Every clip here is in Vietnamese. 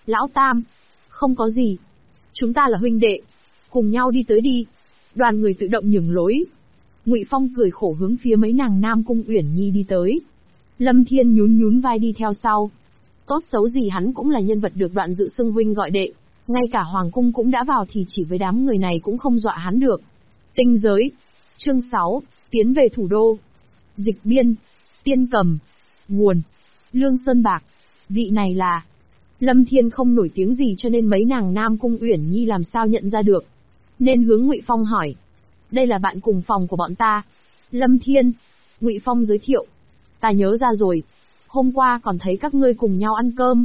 Lão Tam, không có gì. Chúng ta là huynh đệ. Cùng nhau đi tới đi. Đoàn người tự động nhường lối. Ngụy Phong cười khổ hướng phía mấy nàng Nam Cung Uyển Nhi đi tới. Lâm Thiên nhún vai đi theo sau. Tốt xấu gì hắn cũng là nhân vật được Đoạn Dự xưng huynh gọi đệ. Ngay cả Hoàng Cung cũng đã vào thì chỉ với đám người này cũng không dọa hắn được. Tinh giới. Chương 6, tiến về thủ đô. Dịch biên. Tiên cầm. Nguồn. Lương Sơn Bạc. Vị này là... Lâm Thiên không nổi tiếng gì cho nên mấy nàng Nam Cung Uyển Nhi làm sao nhận ra được. Nên hướng Ngụy Phong hỏi. Đây là bạn cùng phòng của bọn ta. Lâm Thiên. Ngụy Phong giới thiệu. Ta nhớ ra rồi. Hôm qua còn thấy các ngươi cùng nhau ăn cơm.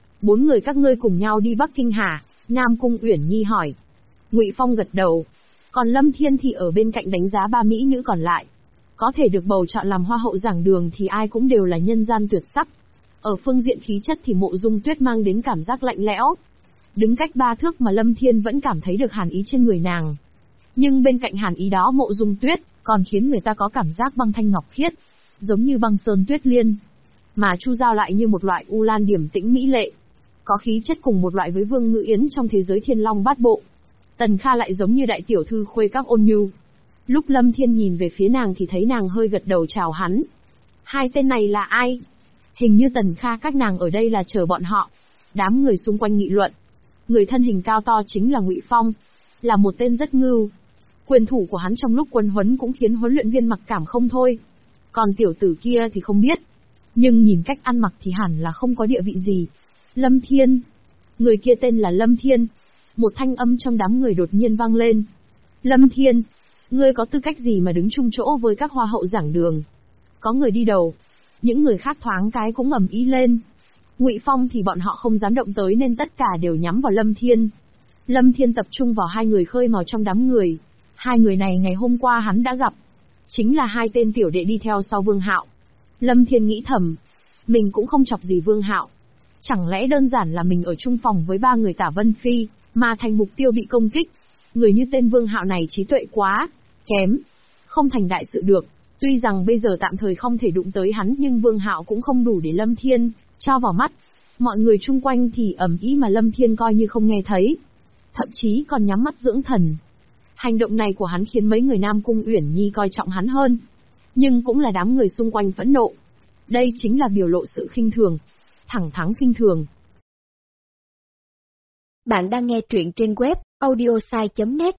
4 người các ngươi cùng nhau đi Bắc Kinh hả? Nam Cung Uyển Nhi hỏi. Ngụy Phong gật đầu. Còn Lâm Thiên thì ở bên cạnh đánh giá 3 mỹ nữ còn lại. Có thể được bầu chọn làm hoa hậu giảng đường thì ai cũng đều là nhân gian tuyệt sắc. Ở phương diện khí chất thì Mộ Dung Tuyết mang đến cảm giác lạnh lẽo. Đứng cách 3 thước mà Lâm Thiên vẫn cảm thấy được hàn ý trên người nàng. Nhưng bên cạnh hàn ý đó Mộ Dung Tuyết còn khiến người ta có cảm giác băng thanh ngọc khiết, giống như băng sơn tuyết liên. Mà Chu Giao lại như một loại u lan điềm tĩnh mỹ lệ, có khí chất cùng một loại với Vương Ngự Yến trong thế giới Thiên Long Bát Bộ. Tần Kha lại giống như đại tiểu thư khuê các ôn nhu. Lúc Lâm Thiên nhìn về phía nàng thì thấy nàng hơi gật đầu chào hắn. Hai tên này là ai? Hình như Tần Kha các nàng ở đây là chờ bọn họ. Đám người xung quanh nghị luận. Người thân hình cao to chính là Ngụy Phong, là một tên rất ngưu. Quyền thủ của hắn trong lúc quân huấn cũng khiến huấn luyện viên mặc cảm không thôi. Còn tiểu tử kia thì không biết, nhưng nhìn cách ăn mặc thì hẳn là không có địa vị gì. Lâm Thiên. Người kia tên là Lâm Thiên. Một thanh âm trong đám người đột nhiên vang lên. Lâm Thiên, ngươi có tư cách gì mà đứng chung chỗ với các hoa hậu giảng đường? Có người đi đầu. Những người khác thoáng cái cũng ầm ĩ lên. Ngụy Phong thì bọn họ không dám động tới nên tất cả đều nhắm vào Lâm Thiên. Lâm Thiên tập trung vào 2 người khơi mào trong đám người. 2 người này ngày hôm qua hắn đã gặp. Chính là 2 tên tiểu đệ đi theo sau Vương Hạo. Lâm Thiên nghĩ thầm. Mình cũng không chọc gì Vương Hạo. Chẳng lẽ đơn giản là mình ở chung phòng với 3 người Tả Vân Phi, mà thành mục tiêu bị công kích. Người như tên Vương Hạo này trí tuệ quá kém, không thành đại sự được. Tuy rằng bây giờ tạm thời không thể đụng tới hắn nhưng Vương Hạo cũng không đủ để Lâm Thiên cho vào mắt. Mọi người chung quanh thì ầm ĩ mà Lâm Thiên coi như không nghe thấy. Thậm chí còn nhắm mắt dưỡng thần. Hành động này của hắn khiến mấy người Nam Cung Uyển Nhi coi trọng hắn hơn. Nhưng cũng là đám người xung quanh phẫn nộ. Đây chính là biểu lộ sự khinh thường. Thẳng thắn khinh thường. Bạn đang nghe truyện trên web audiosai.net.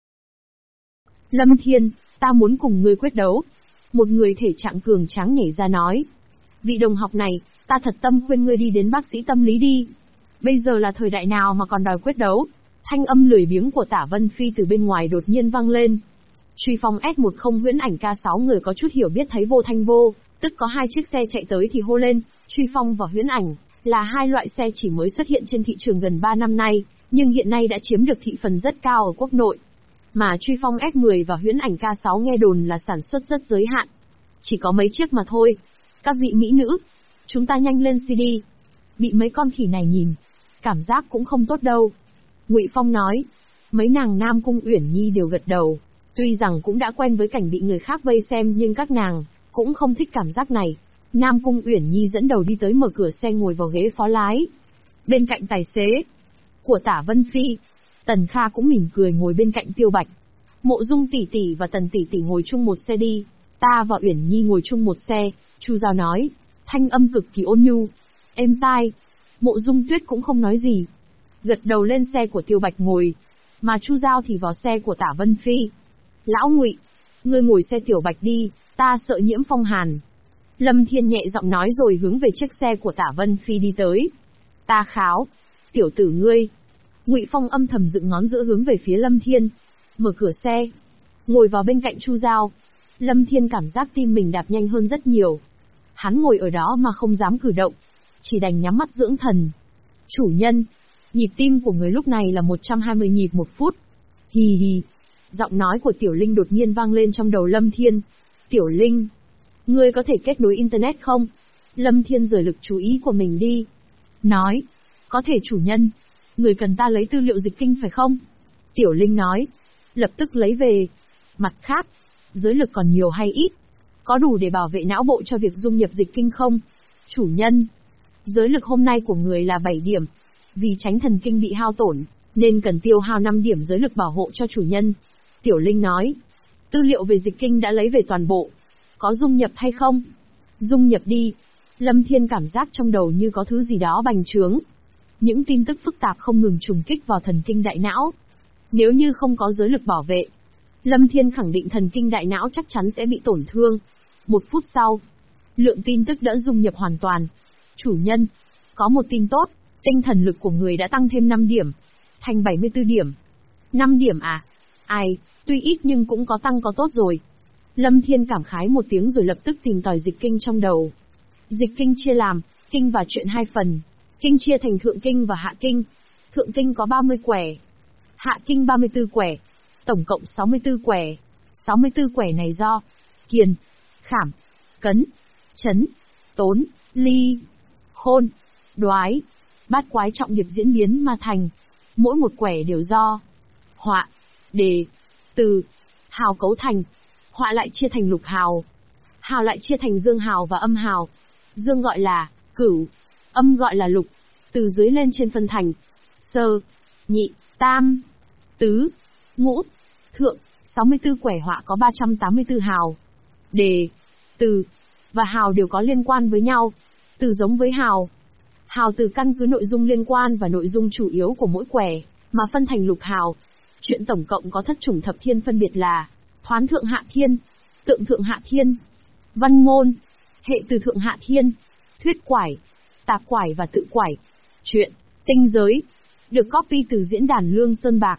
Lâm Thiên, ta muốn cùng ngươi quyết đấu. Một người thể trạng cường tráng nhảy ra nói. Vị đồng học này, ta thật tâm khuyên ngươi đi đến bác sĩ tâm lý đi. Bây giờ là thời đại nào mà còn đòi quyết đấu? Thanh âm lười biếng của Tả Vân Phi từ bên ngoài đột nhiên vang lên. Truy phong S10 huyễn ảnh K6 người có chút hiểu biết thấy vô thanh vô, tức có 2 chiếc xe chạy tới thì hô lên. Truy phong và huyễn ảnh là 2 loại xe chỉ mới xuất hiện trên thị trường gần 3 năm nay, nhưng hiện nay đã chiếm được thị phần rất cao ở quốc nội. Mà Truy phong S10 và huyễn ảnh K6 nghe đồn là sản xuất rất giới hạn. Chỉ có mấy chiếc mà thôi. Các vị mỹ nữ, chúng ta nhanh lên CD. Bị mấy con khỉ này nhìn, cảm giác cũng không tốt đâu. Ngụy Phong nói. Mấy nàng Nam Cung Uyển Nhi đều gật đầu. Tuy rằng cũng đã quen với cảnh bị người khác vây xem nhưng các nàng cũng không thích cảm giác này. Nam Cung Uyển Nhi dẫn đầu đi tới mở cửa xe ngồi vào ghế phó lái. Bên cạnh tài xế của Tả Vân Phi, Tần Kha cũng mỉm cười ngồi bên cạnh Tiêu Bạch. Mộ Dung tỷ tỷ và Tần tỷ tỷ ngồi chung một xe đi, ta và Uyển Nhi ngồi chung một xe. Chu Giao nói, thanh âm cực kỳ ôn nhu, êm tai. Mộ Dung Tuyết cũng không nói gì, gật đầu lên xe của Tiêu Bạch ngồi, mà Chu Giao thì vào xe của Tả Vân Phi. Lão Ngụy, ngươi ngồi xe Tiểu Bạch đi, ta sợ nhiễm phong hàn. Lâm Thiên nhẹ giọng nói rồi hướng về chiếc xe của Tả Vân Phi đi tới. Ta kháo, tiểu tử ngươi. Ngụy Phong âm thầm dựng ngón giữa hướng về phía Lâm Thiên, mở cửa xe, ngồi vào bên cạnh Chu Giao. Lâm Thiên cảm giác tim mình đạp nhanh hơn rất nhiều. Hắn ngồi ở đó mà không dám cử động, chỉ đành nhắm mắt dưỡng thần. Chủ nhân, nhịp tim của người lúc này là 120 nhịp một phút. Hì hì. Giọng nói của Tiểu Linh đột nhiên vang lên trong đầu Lâm Thiên. Tiểu Linh, ngươi có thể kết nối Internet không? Lâm Thiên rời lực chú ý của mình đi. Nói, có thể chủ nhân. Người cần ta lấy tư liệu dịch kinh phải không? Tiểu Linh nói, lập tức lấy về. Mặt khác, giới lực còn nhiều hay ít? Có đủ để bảo vệ não bộ cho việc dung nhập dịch kinh không? Chủ nhân, giới lực hôm nay của người là 7 điểm. Vì tránh thần kinh bị hao tổn, nên cần tiêu hao 5 điểm giới lực bảo hộ cho chủ nhân. Tiểu Linh nói. Tư liệu về dịch kinh đã lấy về toàn bộ. Có dung nhập hay không? Dung nhập đi. Lâm Thiên cảm giác trong đầu như có thứ gì đó bành trướng. Những tin tức phức tạp không ngừng trùng kích vào thần kinh đại não. Nếu như không có giới lực bảo vệ, Lâm Thiên khẳng định thần kinh đại não chắc chắn sẽ bị tổn thương. 1 phút sau, lượng tin tức đã dung nhập hoàn toàn. Chủ nhân, có một tin tốt, tinh thần lực của người đã tăng thêm 5 điểm, thành 74 điểm. 5 điểm à? Ai, tuy ít nhưng cũng có tăng có tốt rồi. Lâm Thiên cảm khái một tiếng rồi lập tức tìm tòi dịch kinh trong đầu. Dịch kinh chia làm, kinh và truyện 2 phần. Kinh chia thành thượng kinh và hạ kinh. Thượng kinh có 30 quẻ. Hạ kinh 34 quẻ. Tổng cộng 64 quẻ. 64 quẻ này do Kiền, Khảm, Cấn, Chấn, Tốn, Ly, Khôn, Đoái, Bát quái trọng điệp diễn biến mà thành. Mỗi một quẻ đều do Họa, Đề, Từ, Hào cấu thành. Họa lại chia thành lục hào. Hào lại chia thành dương hào và âm hào. Dương gọi là cửu, âm gọi là lục. Từ dưới lên trên phân thành sơ, nhị, tam, tứ, ngũ, thượng. 64 quẻ họa có 384 hào. Đề, từ và hào đều có liên quan với nhau. Từ giống với hào. Hào từ căn cứ nội dung liên quan và nội dung chủ yếu của mỗi quẻ mà phân thành lục hào. Chuyện tổng cộng có thất chủng thập thiên phân biệt là thoán thượng hạ thiên, tượng thượng hạ thiên, văn ngôn, hệ từ thượng hạ thiên, thuyết quải, tạp quải và tự quải. Chuyện tinh giới được copy từ diễn đàn Lương Sơn Bạc,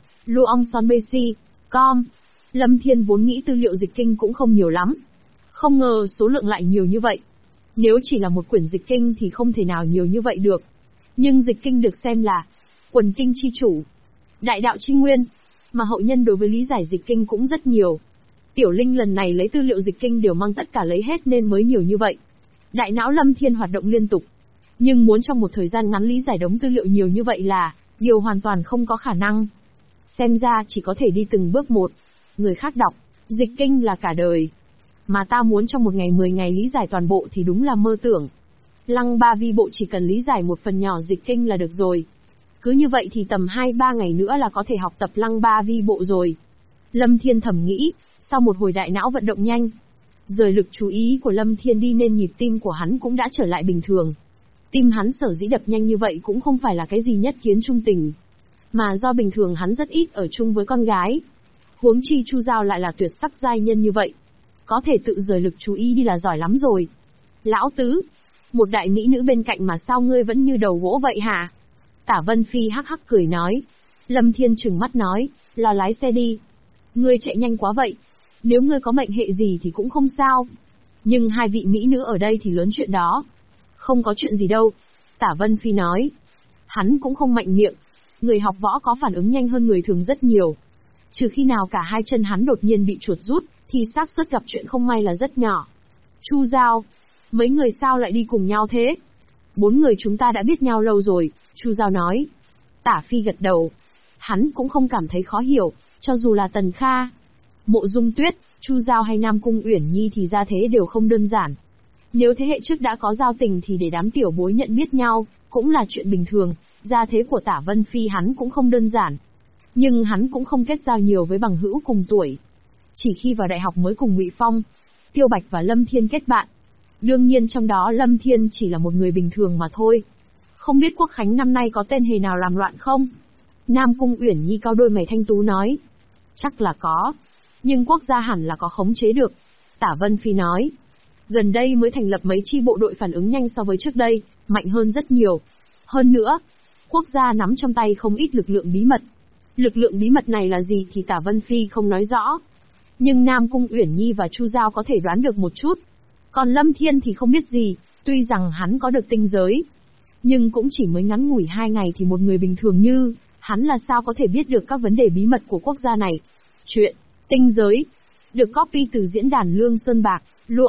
luongsonbc.com. Lâm Thiên vốn nghĩ tư liệu dịch kinh cũng không nhiều lắm, không ngờ số lượng lại nhiều như vậy. Nếu chỉ là một quyển dịch kinh thì không thể nào nhiều như vậy được. Nhưng dịch kinh được xem là quần kinh chi chủ, đại đạo chi nguyên, mà hậu nhân đối với lý giải dịch kinh cũng rất nhiều. Tiểu Linh lần này lấy tư liệu dịch kinh đều mang tất cả lấy hết nên mới nhiều như vậy. Đại não Lâm Thiên hoạt động liên tục, nhưng muốn trong một thời gian ngắn lý giải đống tư liệu nhiều như vậy là điều hoàn toàn không có khả năng. Xem ra chỉ có thể đi từng bước một. Người khác đọc dịch kinh là cả đời, mà ta muốn trong một ngày 10 ngày lý giải toàn bộ thì đúng là mơ tưởng. Lăng Ba Vi Bộ chỉ cần lý giải một phần nhỏ dịch kinh là được rồi. Cứ như vậy thì tầm 2-3 ngày nữa là có thể học tập Lăng Ba Vi Bộ rồi. Lâm Thiên thầm nghĩ, sau một hồi đại não vận động nhanh, rời lực chú ý của Lâm Thiên đi nên nhịp tim của hắn cũng đã trở lại bình thường. Tim hắn sở dĩ đập nhanh như vậy cũng không phải là cái gì nhất kiến trung tình, mà do bình thường hắn rất ít ở chung với con gái. Huống chi Chu Giao lại là tuyệt sắc giai nhân như vậy, có thể tự rời lực chú ý đi là giỏi lắm rồi. Lão Tứ, một đại mỹ nữ bên cạnh mà sao ngươi vẫn như đầu gỗ vậy hả? Tả Vân Phi hắc hắc cười nói. Lâm Thiên trừng mắt nói, lo lái xe đi. Ngươi chạy nhanh quá vậy. Nếu ngươi có mệnh hệ gì thì cũng không sao. Nhưng hai vị mỹ nữ ở đây thì lớn chuyện đó. Không có chuyện gì đâu. Tả Vân Phi nói. Hắn cũng không mạnh miệng. Người học võ có phản ứng nhanh hơn người thường rất nhiều. Trừ khi nào cả hai chân hắn đột nhiên bị chuột rút, thì xác suất gặp chuyện không may là rất nhỏ. Chu Giao, mấy người sao lại đi cùng nhau thế? 4 người chúng ta đã biết nhau lâu rồi, Chu Giao nói. Tả Phi gật đầu. Hắn cũng không cảm thấy khó hiểu, cho dù là Tần Kha, Mộ Dung Tuyết, Chu Giao hay Nam Cung Uyển Nhi thì ra thế đều không đơn giản. Nếu thế hệ trước đã có giao tình thì để đám tiểu bối nhận biết nhau, cũng là chuyện bình thường. Gia thế của Tả Vân Phi hắn cũng không đơn giản. Nhưng hắn cũng không kết giao nhiều với bằng hữu cùng tuổi. Chỉ khi vào đại học mới cùng Ngụy Phong, Tiêu Bạch và Lâm Thiên kết bạn. Đương nhiên trong đó Lâm Thiên chỉ là một người bình thường mà thôi. Không biết Quốc Khánh năm nay có tên hề nào làm loạn không? Nam Cung Uyển Nhi cau đôi mày thanh tú nói. Chắc là có. Nhưng quốc gia hẳn là có khống chế được. Tả Vân Phi nói. Gần đây mới thành lập mấy chi bộ đội phản ứng nhanh so với trước đây, mạnh hơn rất nhiều. Hơn nữa, quốc gia nắm trong tay không ít lực lượng bí mật. Lực lượng bí mật này là gì thì Tả Vân Phi không nói rõ. Nhưng Nam Cung Uyển Nhi và Chu Giao có thể đoán được một chút. Còn Lâm Thiên thì không biết gì, tuy rằng hắn có được tinh giới. Nhưng cũng chỉ mới ngắn ngủi 2 ngày thì một người bình thường như hắn là sao có thể biết được các vấn đề bí mật của quốc gia này. Chuyện tinh giới được copy từ diễn đàn Lương Sơn Bạc,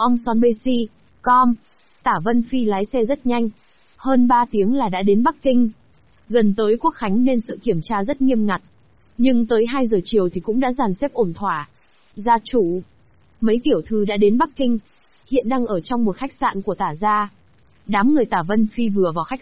luongsonbc.com. Tả Vân Phi lái xe rất nhanh. Hơn 3 tiếng là đã đến Bắc Kinh. Gần tới Quốc Khánh nên sự kiểm tra rất nghiêm ngặt. Nhưng tới 2 giờ chiều thì cũng đã dàn xếp ổn thỏa. Gia chủ, mấy tiểu thư đã đến Bắc Kinh, hiện đang ở trong một khách sạn của Tả gia. Đám người Tả Vân Phi vừa vào khách sạn,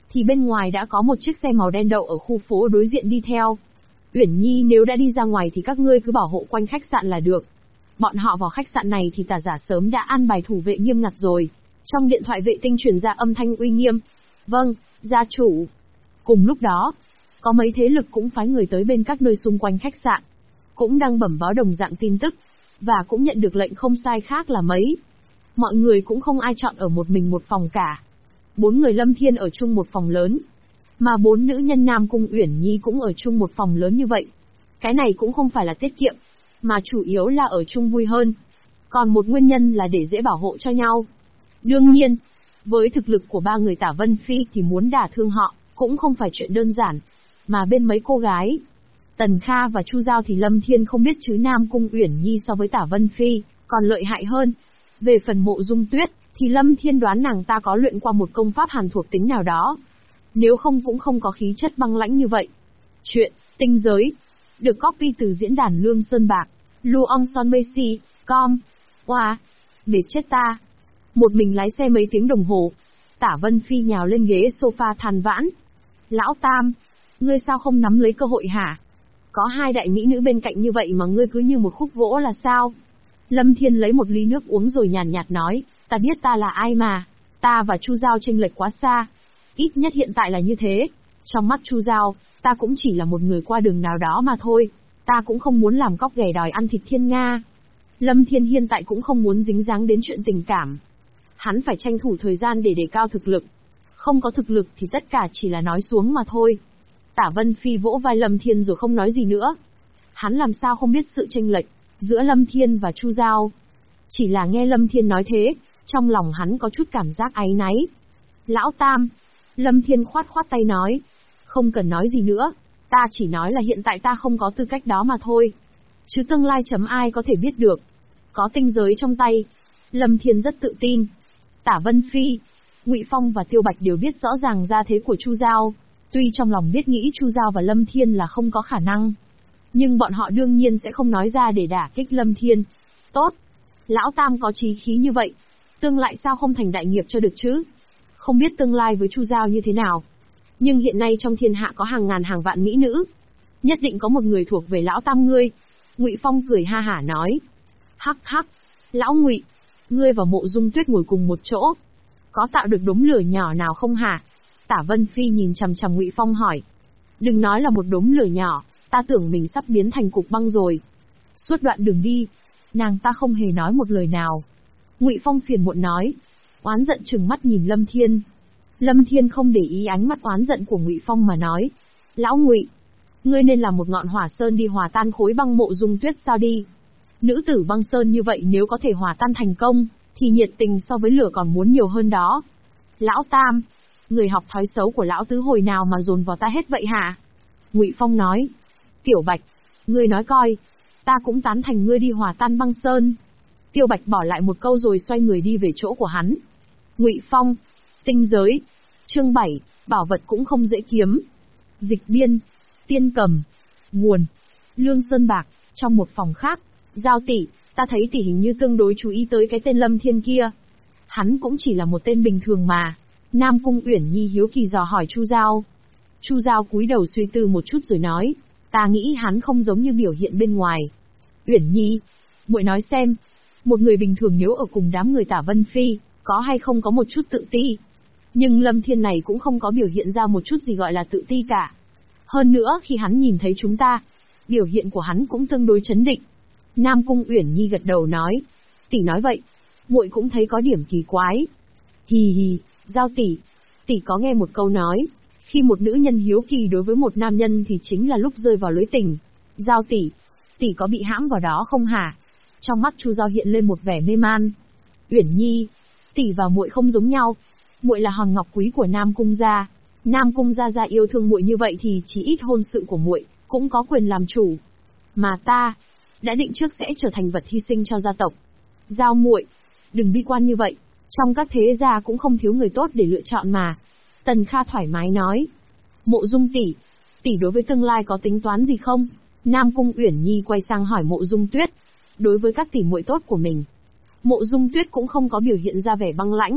thì bên ngoài đã có một chiếc xe màu đen đậu ở khu phố đối diện đi theo. Uyển Nhi, nếu đã đi ra ngoài thì các ngươi cứ bảo hộ quanh khách sạn là được. Bọn họ vào khách sạn này thì Tả Giả sớm đã an bài thủ vệ nghiêm ngặt rồi. Trong điện thoại vệ tinh truyền ra âm thanh uy nghiêm. Vâng, gia chủ. Cùng lúc đó, có mấy thế lực cũng phái người tới bên các nơi xung quanh khách sạn. Cũng đang bẩm báo đồng dạng tin tức. Và cũng nhận được lệnh không sai khác là mấy. Mọi người cũng không ai chọn ở một mình một phòng cả. 4 người Lâm Thiên ở chung một phòng lớn. Mà 4 nữ nhân Nam Cung Uyển Nhi cũng ở chung một phòng lớn như vậy. Cái này cũng không phải là tiết kiệm, mà chủ yếu là ở chung vui hơn. Còn một nguyên nhân là để dễ bảo hộ cho nhau. Đương nhiên, với thực lực của 3 người Tả Vân Phi thì muốn đả thương họ, cũng không phải chuyện đơn giản. Mà bên mấy cô gái, Tần Kha và Chu Giao thì Lâm Thiên không biết chứ Nam Cung Uyển Nhi so với Tả Vân Phi, còn lợi hại hơn. Về phần Mộ Dung Tuyết, thì Lâm Thiên đoán nàng ta có luyện qua một công pháp hàn thuộc tính nào đó. Nếu không cũng không có khí chất băng lãnh như vậy. Chuyện, tinh giới, được copy từ diễn đàn Lương Sơn Bạc, Luong Son Messi, com. Wow, mệt chết ta. Một mình lái xe mấy tiếng đồng hồ. Tả Vân Phi nhào lên ghế sofa than vãn. Lão Tam, ngươi sao không nắm lấy cơ hội hả? Có 2 đại mỹ nữ bên cạnh như vậy mà ngươi cứ như một khúc gỗ là sao? Lâm Thiên lấy một ly nước uống rồi nhàn nhạt nói, ta biết ta là ai mà. Ta và Chu Giao chênh lệch quá xa. Ít nhất hiện tại là như thế. Trong mắt Chu Giao, ta cũng chỉ là một người qua đường nào đó mà thôi. Ta cũng không muốn làm cóc ghẻ đòi ăn thịt thiên nga. Lâm Thiên hiện tại cũng không muốn dính dáng đến chuyện tình cảm. Hắn phải tranh thủ thời gian để đề cao thực lực. Không có thực lực thì tất cả chỉ là nói xuống mà thôi. Tả Vân Phi vỗ vai Lâm Thiên rồi không nói gì nữa. Hắn làm sao không biết sự chênh lệch giữa Lâm Thiên và Chu Giao. Chỉ là nghe Lâm Thiên nói thế, trong lòng hắn có chút cảm giác áy náy. Lão Tam, Lâm Thiên khoát khoát tay nói, không cần nói gì nữa, ta chỉ nói là hiện tại ta không có tư cách đó mà thôi. Chứ tương lai chấm ai có thể biết được. Có tinh giới trong tay. Lâm Thiên rất tự tin. Tả Vân Phi, Ngụy Phong và Tiêu Bạch đều biết rõ ràng gia thế của Chu Giao. Tuy trong lòng biết nghĩ Chu Giao và Lâm Thiên là không có khả năng, nhưng bọn họ đương nhiên sẽ không nói ra để đả kích Lâm Thiên. Tốt, Lão Tam có chí khí như vậy, tương lai sao không thành đại nghiệp cho được chứ? Không biết tương lai với Chu Giao như thế nào, nhưng hiện nay trong thiên hạ có hàng ngàn hàng vạn mỹ nữ, nhất định có một người thuộc về Lão Tam ngươi. Ngụy Phong cười ha hả nói, hắc hắc, Lão Ngụy, ngươi và Mộ Dung Tuyết ngồi cùng một chỗ, có tạo được đống lửa nhỏ nào không hả? Tả Vân Phi nhìn chằm chằm Ngụy Phong hỏi. Đừng nói là một đống lửa nhỏ, ta tưởng mình sắp biến thành cục băng rồi. Suốt đoạn đường đi, nàng ta không hề nói một lời nào. Ngụy Phong phiền muộn nói, oán giận trừng mắt nhìn Lâm Thiên. Lâm Thiên không để ý ánh mắt oán giận của Ngụy Phong mà nói, Lão Ngụy, ngươi nên là một ngọn hỏa sơn đi hòa tan khối băng Mộ Dung Tuyết sao đi. Nữ tử băng sơn như vậy nếu có thể hòa tan thành công, thì nhiệt tình so với lửa còn muốn nhiều hơn đó. Lão Tam, người học thói xấu của lão tứ hồi nào mà dồn vào ta hết vậy hả? Ngụy Phong nói, Tiểu Bạch, ngươi nói coi, ta cũng tán thành ngươi đi hòa tan băng sơn. Tiêu Bạch bỏ lại một câu rồi xoay người đi về chỗ của hắn. Ngụy Phong, tinh giới, chương 7, bảo vật cũng không dễ kiếm. Dịch biên, tiên cầm, nguồn, Lương Sơn Bạc, trong một phòng khác, Giao tỷ, ta thấy tỷ hình như tương đối chú ý tới cái tên Lâm Thiên kia. Hắn cũng chỉ là một tên bình thường mà. Nam Cung Uyển Nhi hiếu kỳ dò hỏi Chu Giao. Chu Giao cúi đầu suy tư một chút rồi nói, ta nghĩ hắn không giống như biểu hiện bên ngoài. Uyển Nhi, muội nói xem, một người bình thường nếu ở cùng đám người Tả Vân Phi, có hay không có một chút tự ti. Nhưng Lâm Thiên này cũng không có biểu hiện ra một chút gì gọi là tự ti cả. Hơn nữa khi hắn nhìn thấy chúng ta, biểu hiện của hắn cũng tương đối chấn định. Nam Cung Uyển Nhi gật đầu nói, tỷ nói vậy, muội cũng thấy có điểm kỳ quái. Hì hì, Giao tỷ có nghe một câu nói, khi một nữ nhân hiếu kỳ đối với một nam nhân thì chính là lúc rơi vào lưới tình. Giao tỷ có bị hãm vào đó không hả? Trong mắt Chu Giao hiện lên một vẻ mê man. Uyển Nhi, tỷ và muội không giống nhau. Muội là hòn ngọc quý của Nam Cung gia. Nam Cung gia yêu thương muội như vậy thì chí ít hôn sự của muội cũng có quyền làm chủ. Mà ta đã định trước sẽ trở thành vật hy sinh cho gia tộc. Giao muội, đừng bi quan như vậy. Trong các thế gia cũng không thiếu người tốt để lựa chọn mà. Tần Kha thoải mái nói. Mộ Dung tỷ đối với tương lai có tính toán gì không? Nam Cung Uyển Nhi quay sang hỏi Mộ Dung Tuyết. Đối với các tỷ muội tốt của mình, Mộ Dung Tuyết cũng không có biểu hiện ra vẻ băng lãnh.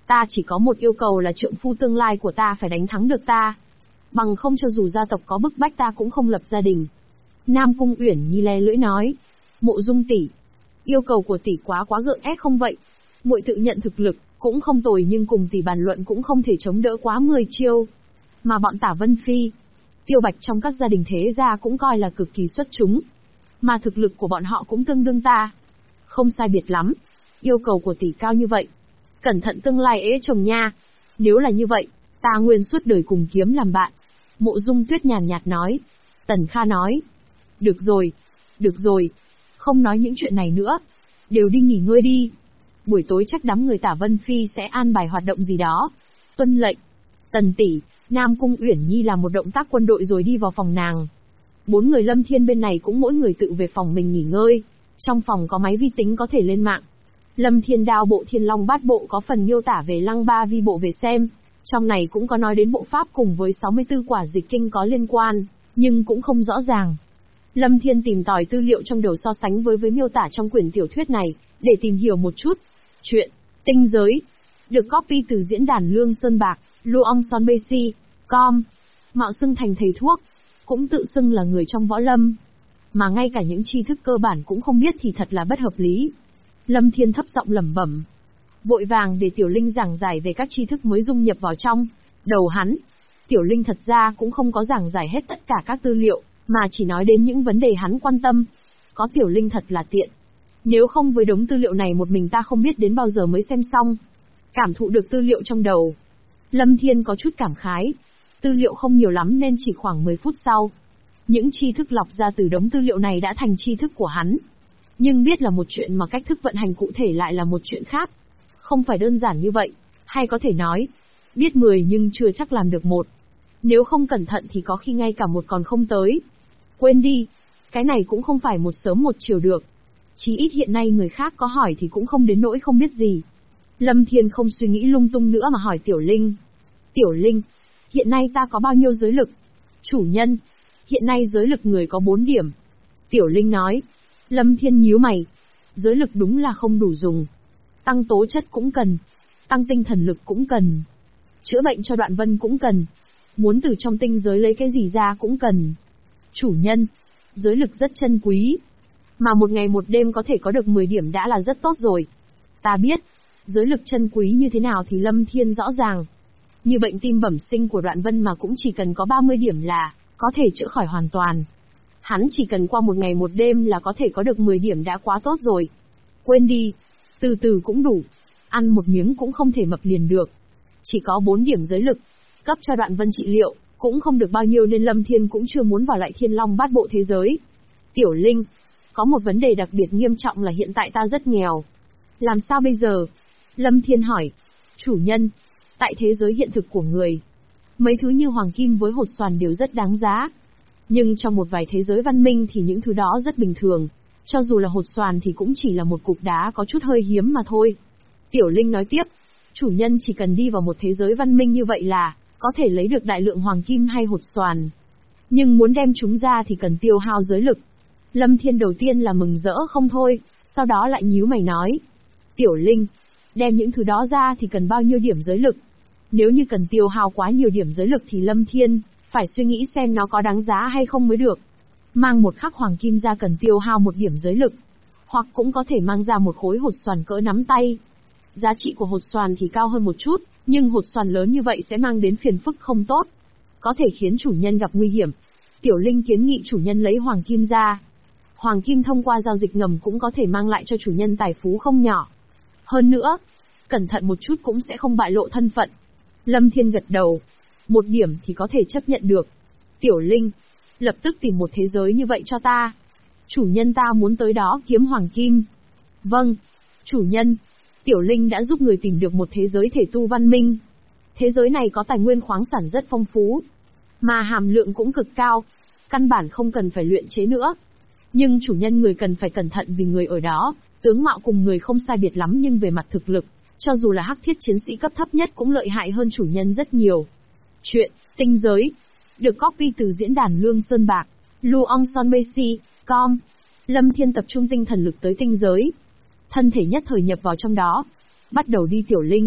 Ta chỉ có một yêu cầu là trượng phu tương lai của ta phải đánh thắng được ta. Bằng không cho dù gia tộc có bức bách ta cũng không lập gia đình. Nam Cung Uyển Nhi le lưỡi nói. Mộ Dung tỷ, yêu cầu của tỷ quá gượng ép không vậy? Muội tự nhận thực lực cũng không tồi, nhưng cùng tỷ bàn luận cũng không thể chống đỡ quá 10 chiêu. Mà bọn Tả Vân Phi, Tiêu Bạch trong các gia đình thế gia cũng coi là cực kỳ xuất chúng. Mà thực lực của bọn họ cũng tương đương ta. Không sai biệt lắm. Yêu cầu của tỷ cao như vậy. Cẩn thận tương lai ế chồng nha. Nếu là như vậy, ta nguyên suốt đời cùng kiếm làm bạn. Mộ Dung Tuyết nhàn nhạt nói. Tần Kha nói. Được rồi. Không nói những chuyện này nữa. Đều đi nghỉ ngơi đi. Buổi tối chắc đám người Tả Vân Phi sẽ an bài hoạt động gì đó. Tuân lệnh. Tần tỷ, Nam Cung Uyển Nhi làm một động tác quân đội rồi đi vào phòng nàng. 4 người Lâm Thiên bên này cũng mỗi người tự về phòng mình nghỉ ngơi. Trong phòng có máy vi tính có thể lên mạng. Lâm Thiên Đao bộ Thiên Long Bát bộ có phần miêu tả về Lăng Ba Vi bộ về xem. Trong này cũng có nói đến bộ pháp cùng với 64 quả dịch kinh có liên quan, nhưng cũng không rõ ràng. Lâm Thiên tìm tòi tư liệu trong đầu so sánh với miêu tả trong quyển tiểu thuyết này, để tìm hiểu một chút. Chuyện Tinh Giới được copy từ diễn đàn Lương Sơn Bạc, Luong Son Besi, com. Mạo xưng thành thầy thuốc, cũng tự xưng là người trong võ lâm. Mà ngay cả những tri thức cơ bản cũng không biết thì thật là bất hợp lý. Lâm Thiên thấp giọng lẩm bẩm. Vội vàng để Tiểu Linh giảng giải về các tri thức mới dung nhập vào trong đầu hắn. Tiểu Linh thật ra cũng không có giảng giải hết tất cả các tư liệu, mà chỉ nói đến những vấn đề hắn quan tâm. Có Tiểu Linh thật là tiện. Nếu không với đống tư liệu này một mình ta không biết đến bao giờ mới xem xong. Cảm thụ được tư liệu trong đầu, Lâm Thiên có chút cảm khái. Tư liệu không nhiều lắm nên chỉ khoảng 10 phút sau, những tri thức lọc ra từ đống tư liệu này đã thành tri thức của hắn. Nhưng biết là một chuyện mà cách thức vận hành cụ thể lại là một chuyện khác. Không phải đơn giản như vậy, hay có thể nói, biết 10 nhưng chưa chắc làm được 1. Nếu không cẩn thận thì có khi ngay cả 1 còn không tới. Quên đi, cái này cũng không phải một sớm một chiều được. Chí ít hiện nay người khác có hỏi thì cũng không đến nỗi không biết gì. Lâm Thiên không suy nghĩ lung tung nữa mà hỏi Tiểu Linh. Tiểu Linh, hiện nay ta có bao nhiêu giới lực? Chủ nhân, hiện nay giới lực người có 4 điểm. Tiểu Linh nói. Lâm Thiên nhíu mày. Giới lực đúng là không đủ dùng. Tăng tố chất cũng cần. Tăng tinh thần lực cũng cần. Chữa bệnh cho Đoạn Vân cũng cần. Muốn từ trong tinh giới lấy cái gì ra cũng cần. Chủ nhân, giới lực rất chân quý. Mà một ngày một đêm có thể có được 10 điểm đã là rất tốt rồi. Ta biết, giới lực chân quý như thế nào thì Lâm Thiên rõ ràng. Như bệnh tim bẩm sinh của Đoạn Vân mà cũng chỉ cần có 30 điểm là có thể chữa khỏi hoàn toàn. Hắn chỉ cần qua một ngày một đêm là có thể có được 10 điểm đã quá tốt rồi. Quên đi, từ từ cũng đủ. Ăn một miếng cũng không thể mập liền được. Chỉ có 4 điểm giới lực, cấp cho Đoạn Vân trị liệu, cũng không được bao nhiêu nên Lâm Thiên cũng chưa muốn vào lại Thiên Long Bát bộ thế giới. Tiểu Linh, có một vấn đề đặc biệt nghiêm trọng là hiện tại ta rất nghèo. Làm sao bây giờ? Lâm Thiên hỏi. Chủ nhân, tại thế giới hiện thực của người, mấy thứ như hoàng kim với hột xoàn đều rất đáng giá. Nhưng trong một vài thế giới văn minh thì những thứ đó rất bình thường. Cho dù là hột xoàn thì cũng chỉ là một cục đá có chút hơi hiếm mà thôi. Tiểu Linh nói tiếp. Chủ nhân chỉ cần đi vào một thế giới văn minh như vậy là có thể lấy được đại lượng hoàng kim hay hột xoàn. Nhưng muốn đem chúng ra thì cần tiêu hao giới lực. Lâm Thiên đầu tiên là mừng rỡ không thôi, sau đó lại nhíu mày nói. Tiểu Linh, đem những thứ đó ra thì cần bao nhiêu điểm giới lực? Nếu như cần tiêu hao quá nhiều điểm giới lực thì Lâm Thiên phải suy nghĩ xem nó có đáng giá hay không mới được. Mang một khắc hoàng kim ra cần tiêu hao 1 điểm giới lực. Hoặc cũng có thể mang ra một khối hột xoàn cỡ nắm tay. Giá trị của hột xoàn thì cao hơn một chút, nhưng hột xoàn lớn như vậy sẽ mang đến phiền phức không tốt. Có thể khiến chủ nhân gặp nguy hiểm. Tiểu Linh kiến nghị chủ nhân lấy hoàng kim ra. Hoàng kim thông qua giao dịch ngầm cũng có thể mang lại cho chủ nhân tài phú không nhỏ. Hơn nữa, cẩn thận một chút cũng sẽ không bại lộ thân phận. Lâm Thiên gật đầu. 1 điểm thì có thể chấp nhận được. Tiểu Linh, lập tức tìm một thế giới như vậy cho ta. Chủ nhân ta muốn tới đó kiếm hoàng kim. Vâng, chủ nhân. Tiểu Linh đã giúp người tìm được một thế giới thể tu văn minh. Thế giới này có tài nguyên khoáng sản rất phong phú, mà hàm lượng cũng cực cao. Căn bản không cần phải luyện chế nữa. Nhưng chủ nhân người cần phải cẩn thận vì người ở đó, tướng mạo cùng người không sai biệt lắm nhưng về mặt thực lực, cho dù là hắc thiết chiến sĩ cấp thấp nhất cũng lợi hại hơn chủ nhân rất nhiều. Chuyện Tinh Giới được copy từ diễn đàn Lương Sơn Bạc, Luong Son Besi, com. Lâm Thiên tập trung tinh thần lực tới tinh giới. Thân thể nhất thời nhập vào trong đó. Bắt đầu đi Tiểu Linh.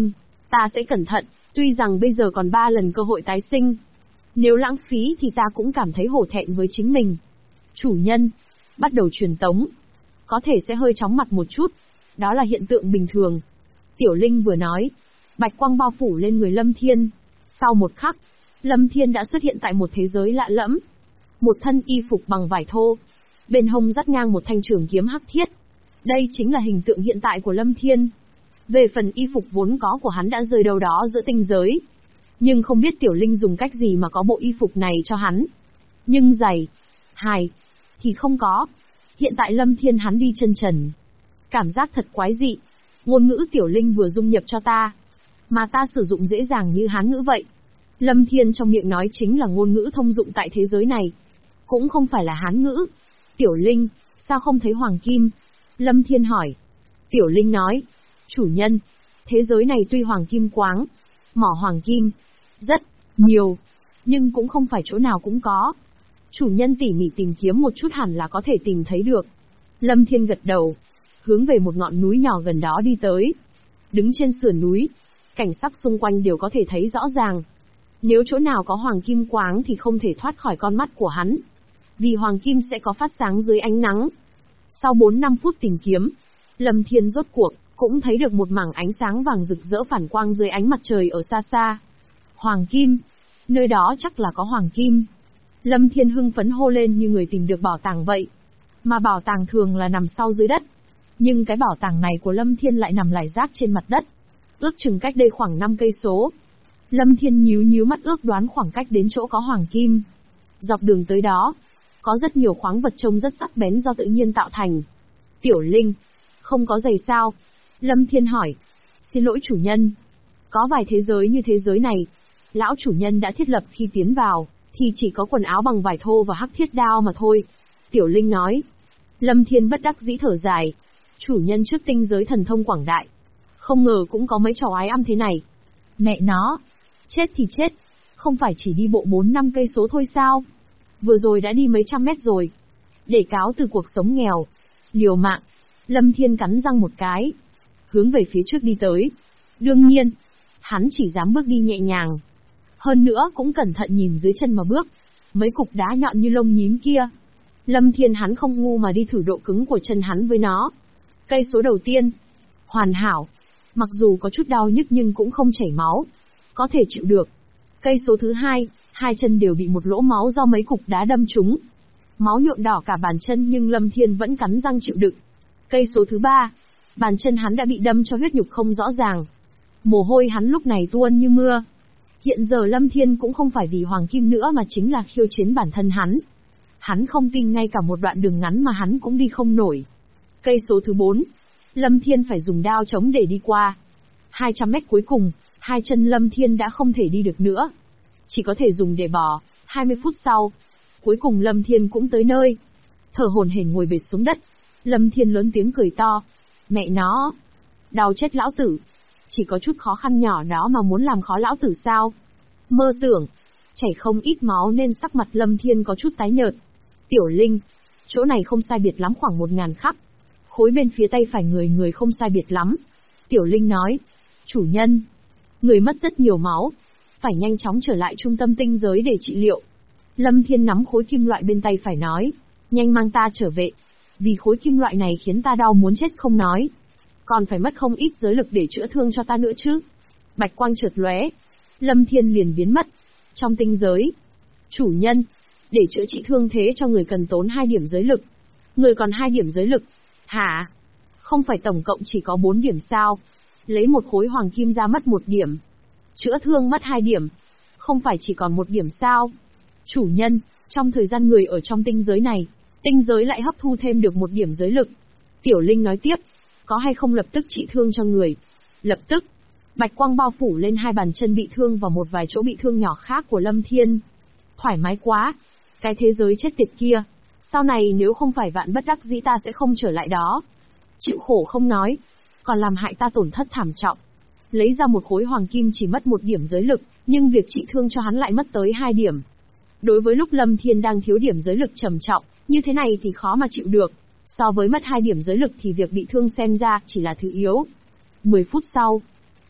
Ta sẽ cẩn thận, tuy rằng bây giờ còn 3 lần cơ hội tái sinh. Nếu lãng phí thì ta cũng cảm thấy hổ thẹn với chính mình. Chủ nhân, bắt đầu truyền tống. Có thể sẽ hơi chóng mặt một chút, đó là hiện tượng bình thường. Tiểu Linh vừa nói, bạch quang bao phủ lên người Lâm Thiên. Sau một khắc, Lâm Thiên đã xuất hiện tại một thế giới lạ lẫm. Một thân y phục bằng vải thô, bên hông dắt ngang một thanh trường kiếm hắc thiết. Đây chính là hình tượng hiện tại của Lâm Thiên. Về phần y phục vốn có của hắn đã rơi đâu đó giữa tinh giới. Nhưng không biết Tiểu Linh dùng cách gì mà có bộ y phục này cho hắn. Nhưng giày, hài, thì không có. Hiện tại Lâm Thiên hắn đi chân trần. Cảm giác thật quái dị. Ngôn ngữ Tiểu Linh vừa dung nhập cho ta, mà ta sử dụng dễ dàng như Hán ngữ vậy. Lâm Thiên trong miệng nói chính là ngôn ngữ thông dụng tại thế giới này. Cũng không phải là Hán ngữ. Tiểu Linh, sao không thấy hoàng kim? Lâm Thiên hỏi. Tiểu Linh nói, chủ nhân, thế giới này tuy hoàng kim quáng, mỏ hoàng kim, rất nhiều, nhưng cũng không phải chỗ nào cũng có. Chủ nhân tỉ mỉ tìm kiếm một chút hẳn là có thể tìm thấy được. Lâm Thiên gật đầu, hướng về một ngọn núi nhỏ gần đó đi tới. Đứng trên sườn núi, cảnh sắc xung quanh đều có thể thấy rõ ràng. Nếu chỗ nào có hoàng kim quáng thì không thể thoát khỏi con mắt của hắn. Vì hoàng kim sẽ có phát sáng dưới ánh nắng. Sau 4-5 phút tìm kiếm, Lâm Thiên rốt cuộc cũng thấy được một mảng ánh sáng vàng rực rỡ phản quang dưới ánh mặt trời ở xa xa. Hoàng kim, nơi đó chắc là có hoàng kim. Lâm Thiên hưng phấn hô lên như người tìm được bảo tàng vậy. Mà bảo tàng thường là nằm sau dưới đất. Nhưng cái bảo tàng này của Lâm Thiên lại nằm lải rác trên mặt đất. Ước chừng cách đây khoảng 5 cây số. Lâm Thiên nhíu mắt ước đoán khoảng cách đến chỗ có hoàng kim. Dọc đường tới đó, có rất nhiều khoáng vật trông rất sắc bén do tự nhiên tạo thành. Tiểu Linh, không có giày sao? Lâm Thiên hỏi. Xin lỗi chủ nhân. Có vài thế giới như thế giới này, lão chủ nhân đã thiết lập khi tiến vào, thì chỉ có quần áo bằng vải thô và hắc thiết đao mà thôi. Tiểu Linh nói. Lâm Thiên bất đắc dĩ thở dài. Chủ nhân trước tinh giới thần thông quảng đại. Không ngờ cũng có mấy trò ái âm thế này. Mẹ nó. Chết thì chết. Không phải chỉ đi bộ 4-5 cây số thôi sao? Vừa rồi đã đi mấy trăm mét rồi. Để cáo từ cuộc sống nghèo. Liều mạng. Lâm Thiên cắn răng một cái. Hướng về phía trước đi tới. Đương nhiên, hắn chỉ dám bước đi nhẹ nhàng. Hơn nữa cũng cẩn thận nhìn dưới chân mà bước. Mấy cục đá nhọn như lông nhím kia. Lâm Thiên hắn không ngu mà đi thử độ cứng của chân hắn với nó. Cây số đầu tiên. Hoàn hảo. Mặc dù có chút đau nhức nhưng cũng không chảy máu. Có thể chịu được. Cây số thứ hai, hai chân đều bị một lỗ máu do mấy cục đá đâm trúng. Máu nhuộm đỏ cả bàn chân nhưng Lâm Thiên vẫn cắn răng chịu đựng. Cây số thứ ba, bàn chân hắn đã bị đâm cho huyết nhục không rõ ràng. Mồ hôi hắn lúc này tuôn như mưa. Hiện giờ Lâm Thiên cũng không phải vì hoàng kim nữa mà chính là khiêu chiến bản thân hắn. Hắn không tin ngay cả một đoạn đường ngắn mà hắn cũng đi không nổi. Cây số thứ 4, Lâm Thiên phải dùng đao chống để đi qua. 200 mét cuối cùng, hai chân Lâm Thiên đã không thể đi được nữa. Chỉ có thể dùng để bò. 20 phút sau, cuối cùng Lâm Thiên cũng tới nơi. Thở hổn hển ngồi bệt xuống đất. Lâm Thiên lớn tiếng cười to. Mẹ nó! Đau chết lão tử! Chỉ có chút khó khăn nhỏ đó mà muốn làm khó lão tử sao? Mơ tưởng! Chảy không ít máu nên sắc mặt Lâm Thiên có chút tái nhợt. Tiểu Linh! Chỗ này không sai biệt lắm khoảng 1000 khắc. Khối bên phía tay phải người không sai biệt lắm. Tiểu Linh nói. Chủ nhân! Người mất rất nhiều máu. Phải nhanh chóng trở lại trung tâm tinh giới để trị liệu. Lâm Thiên nắm khối kim loại bên tay phải nói. Nhanh mang ta trở về. Vì khối kim loại này khiến ta đau muốn chết không nói. Còn phải mất không ít giới lực để chữa thương cho ta nữa chứ. Bạch quang chợt lóe. Lâm Thiên liền biến mất. Trong tinh giới. Chủ nhân. Để chữa trị thương thế cho người cần tốn 2 điểm giới lực. Người còn 2 điểm giới lực. Hả? Không phải tổng cộng chỉ có 4 điểm sao? Lấy một khối hoàng kim ra mất 1 điểm. Chữa thương mất 2 điểm. Không phải chỉ còn 1 điểm sao? Chủ nhân, trong thời gian người ở trong tinh giới này, tinh giới lại hấp thu thêm được 1 điểm giới lực. Tiểu Linh nói tiếp, có hay không lập tức trị thương cho người? Lập tức. Bạch quang bao phủ lên hai bàn chân bị thương và một vài chỗ bị thương nhỏ khác của Lâm Thiên. Thoải mái quá. Cái thế giới chết tiệt kia. Sau này nếu không phải vạn bất đắc dĩ ta sẽ không trở lại đó. Chịu khổ không nói, còn làm hại ta tổn thất thảm trọng. Lấy ra một khối hoàng kim chỉ mất 1 điểm giới lực, nhưng việc trị thương cho hắn lại mất tới 2 điểm. Đối với lúc Lâm Thiên đang thiếu điểm giới lực trầm trọng, như thế này thì khó mà chịu được. So với mất 2 điểm giới lực thì việc bị thương xem ra chỉ là thứ yếu. 10 phút sau,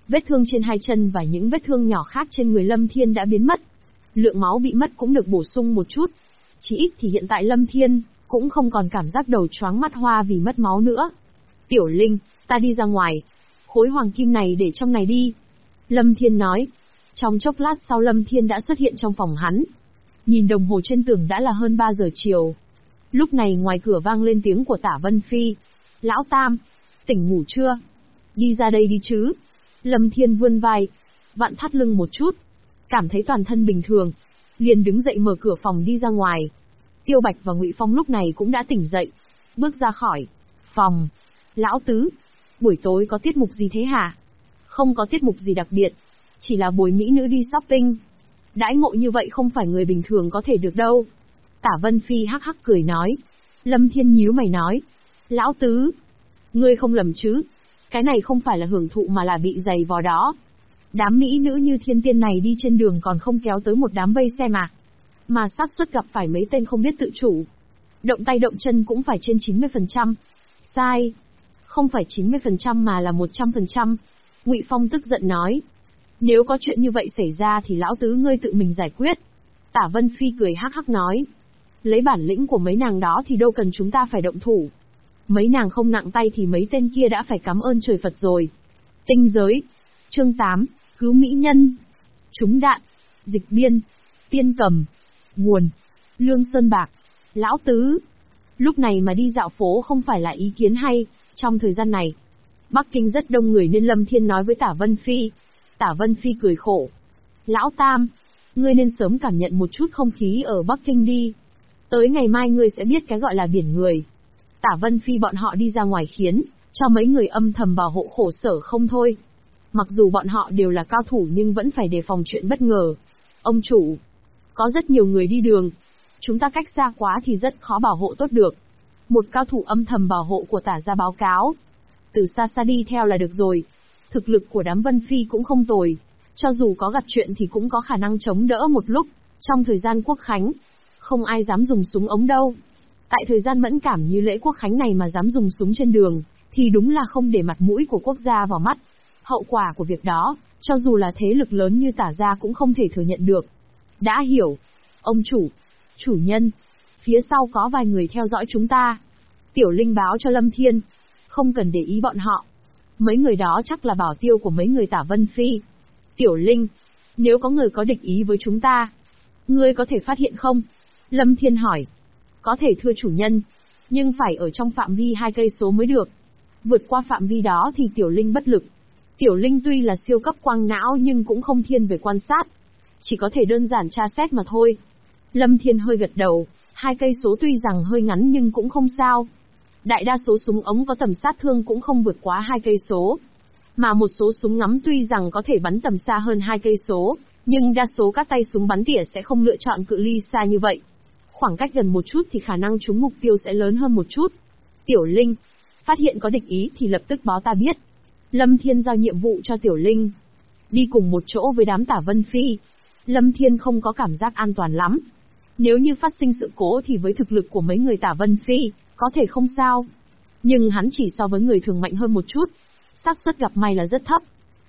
Vết thương trên hai chân và những vết thương nhỏ khác trên người Lâm Thiên đã biến mất. Lượng máu bị mất cũng được bổ sung một chút. Chỉ ít thì hiện tại Lâm Thiên cũng không còn cảm giác đầu choáng mắt hoa vì mất máu nữa. Tiểu Linh, ta đi ra ngoài. Khối hoàng kim này để trong này đi. Lâm Thiên nói. Trong chốc lát sau Lâm Thiên đã xuất hiện trong phòng hắn. Nhìn đồng hồ trên tường đã là hơn 3 giờ chiều. Lúc này ngoài cửa vang lên tiếng của Tả Vân Phi. Lão Tam, tỉnh ngủ chưa? Đi ra đây đi chứ. Lâm Thiên vươn vai, vặn thắt lưng một chút. Cảm thấy toàn thân bình thường. Liền đứng dậy mở cửa phòng đi ra ngoài. Tiêu Bạch và Ngụy Phong lúc này cũng đã tỉnh dậy. Bước ra khỏi phòng. Lão Tứ, buổi tối có tiết mục gì thế hả? Không có tiết mục gì đặc biệt. Chỉ là bồi mỹ nữ đi shopping. Đãi ngộ như vậy không phải người bình thường có thể được đâu. Tả Vân Phi hắc hắc cười nói. Lâm Thiên nhíu mày nói. Lão Tứ, ngươi không lầm chứ? Cái này không phải là hưởng thụ mà là bị giày vò đó. Đám mỹ nữ như thiên tiên này đi trên đường còn không kéo tới một đám vây xem à? Mà xác suất gặp phải mấy tên không biết tự chủ. Động tay động chân cũng phải trên 90%. Sai. Không phải 90% mà là 100%. Ngụy Phong tức giận nói. Nếu có chuyện như vậy xảy ra thì lão tứ ngươi tự mình giải quyết. Tả Vân Phi cười hắc hắc nói. Lấy bản lĩnh của mấy nàng đó thì đâu cần chúng ta phải động thủ. Mấy nàng không nặng tay thì mấy tên kia đã phải cảm ơn trời Phật rồi. Tinh giới. Chương 8. Cứu mỹ nhân. Trúng đạn. Dịch biên. Tiên cầm. Nguồn. Lương Sơn Bạc. Lão tứ. Lúc này mà đi dạo phố không phải là ý kiến hay. Trong thời gian này, Bắc Kinh rất đông người nên Lâm Thiên nói với Tả Vân Phi. Tả Vân Phi cười khổ. Lão Tam, ngươi nên sớm cảm nhận một chút không khí ở Bắc Kinh đi. Tới ngày mai ngươi sẽ biết cái gọi là biển người. Tả Vân Phi bọn họ đi ra ngoài khiến cho mấy người âm thầm bảo hộ khổ sở không thôi. Mặc dù bọn họ đều là cao thủ nhưng vẫn phải đề phòng chuyện bất ngờ. Ông chủ, có rất nhiều người đi đường. Chúng ta cách xa quá thì rất khó bảo hộ tốt được. Một cao thủ âm thầm bảo hộ của Tả gia báo cáo. Từ xa xa đi theo là được rồi. Thực lực của đám Vân Phi cũng không tồi. Cho dù có gặp chuyện thì cũng có khả năng chống đỡ một lúc. Trong thời gian quốc khánh, không ai dám dùng súng ống đâu. Tại thời gian mẫn cảm như lễ quốc khánh này mà dám dùng súng trên đường, thì đúng là không để mặt mũi của quốc gia vào mắt. Hậu quả của việc đó, cho dù là thế lực lớn như Tả gia cũng không thể thừa nhận được. Đã hiểu. Ông chủ, chủ nhân, phía sau có vài người theo dõi chúng ta. Tiểu Linh báo cho Lâm Thiên. Không cần để ý bọn họ. Mấy người đó chắc là bảo tiêu của mấy người Tả Vân Phi. Tiểu Linh, nếu có người có địch ý với chúng ta, ngươi có thể phát hiện không? Lâm Thiên hỏi. Có thể thưa chủ nhân, nhưng phải ở trong phạm vi 2 cây số mới được. Vượt qua phạm vi đó thì Tiểu Linh bất lực. Tiểu Linh tuy là siêu cấp quang não nhưng cũng không thiên về quan sát. Chỉ có thể đơn giản tra xét mà thôi. Lâm Thiên hơi gật đầu, 2 cây số tuy rằng hơi ngắn nhưng cũng không sao. Đại đa số súng ống có tầm sát thương cũng không vượt quá 2 cây số. Mà một số súng ngắm tuy rằng có thể bắn tầm xa hơn 2 cây số, nhưng đa số các tay súng bắn tỉa sẽ không lựa chọn cự ly xa như vậy. Khoảng cách gần một chút thì khả năng trúng mục tiêu sẽ lớn hơn một chút. Tiểu Linh, phát hiện có địch ý thì lập tức báo ta biết. Lâm Thiên giao nhiệm vụ cho Tiểu Linh. Đi cùng một chỗ với đám Tả Vân Phi. Lâm Thiên không có cảm giác an toàn lắm. Nếu như phát sinh sự cố thì với thực lực của mấy người Tả Vân Phi, có thể không sao. Nhưng hắn chỉ so với người thường mạnh hơn một chút. Xác suất gặp may là rất thấp.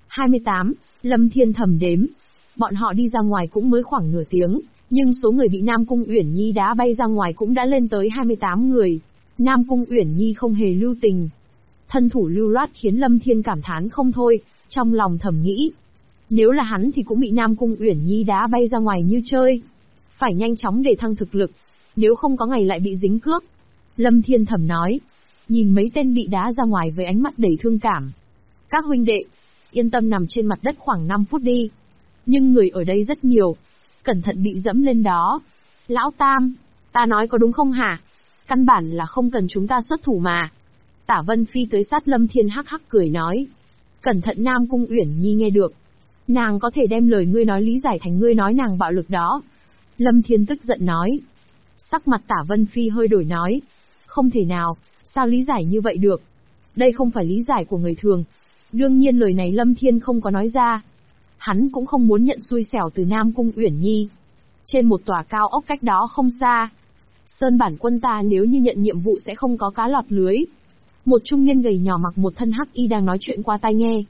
28, Lâm Thiên thầm đếm. Bọn họ đi ra ngoài cũng mới khoảng nửa tiếng, nhưng số người bị Nam Cung Uyển Nhi đá bay ra ngoài cũng đã lên tới 28 người. Nam Cung Uyển Nhi không hề lưu tình. Thân thủ lưu loát khiến Lâm Thiên cảm thán không thôi, trong lòng thầm nghĩ. Nếu là hắn thì cũng bị Nam Cung Uyển Nhi đá bay ra ngoài như chơi. Phải nhanh chóng để thăng thực lực, nếu không có ngày lại bị dính cước. Lâm Thiên thầm nói, nhìn mấy tên bị đá ra ngoài với ánh mắt đầy thương cảm. Các huynh đệ, yên tâm nằm trên mặt đất khoảng 5 phút đi. Nhưng người ở đây rất nhiều, cẩn thận bị dẫm lên đó. Lão Tam, ta nói có đúng không hả? Căn bản là không cần chúng ta xuất thủ mà. Tả Vân Phi tới sát Lâm Thiên hắc hắc cười nói. Cẩn thận Nam Cung Uyển Nhi nghe được. Nàng có thể đem lời ngươi nói lý giải thành ngươi nói nàng bạo lực đó. Lâm Thiên tức giận nói. Sắc mặt Tả Vân Phi hơi đổi nói. Không thể nào, sao lý giải như vậy được? Đây không phải lý giải của người thường. Đương nhiên lời này Lâm Thiên không có nói ra. Hắn cũng không muốn nhận xui xẻo từ Nam Cung Uyển Nhi. Trên một tòa cao ốc cách đó không xa, Sơn bản quân ta nếu như nhận nhiệm vụ sẽ không có cá lọt lưới. Một trung niên gầy nhỏ mặc một thân hắc y đang nói chuyện qua tai nghe.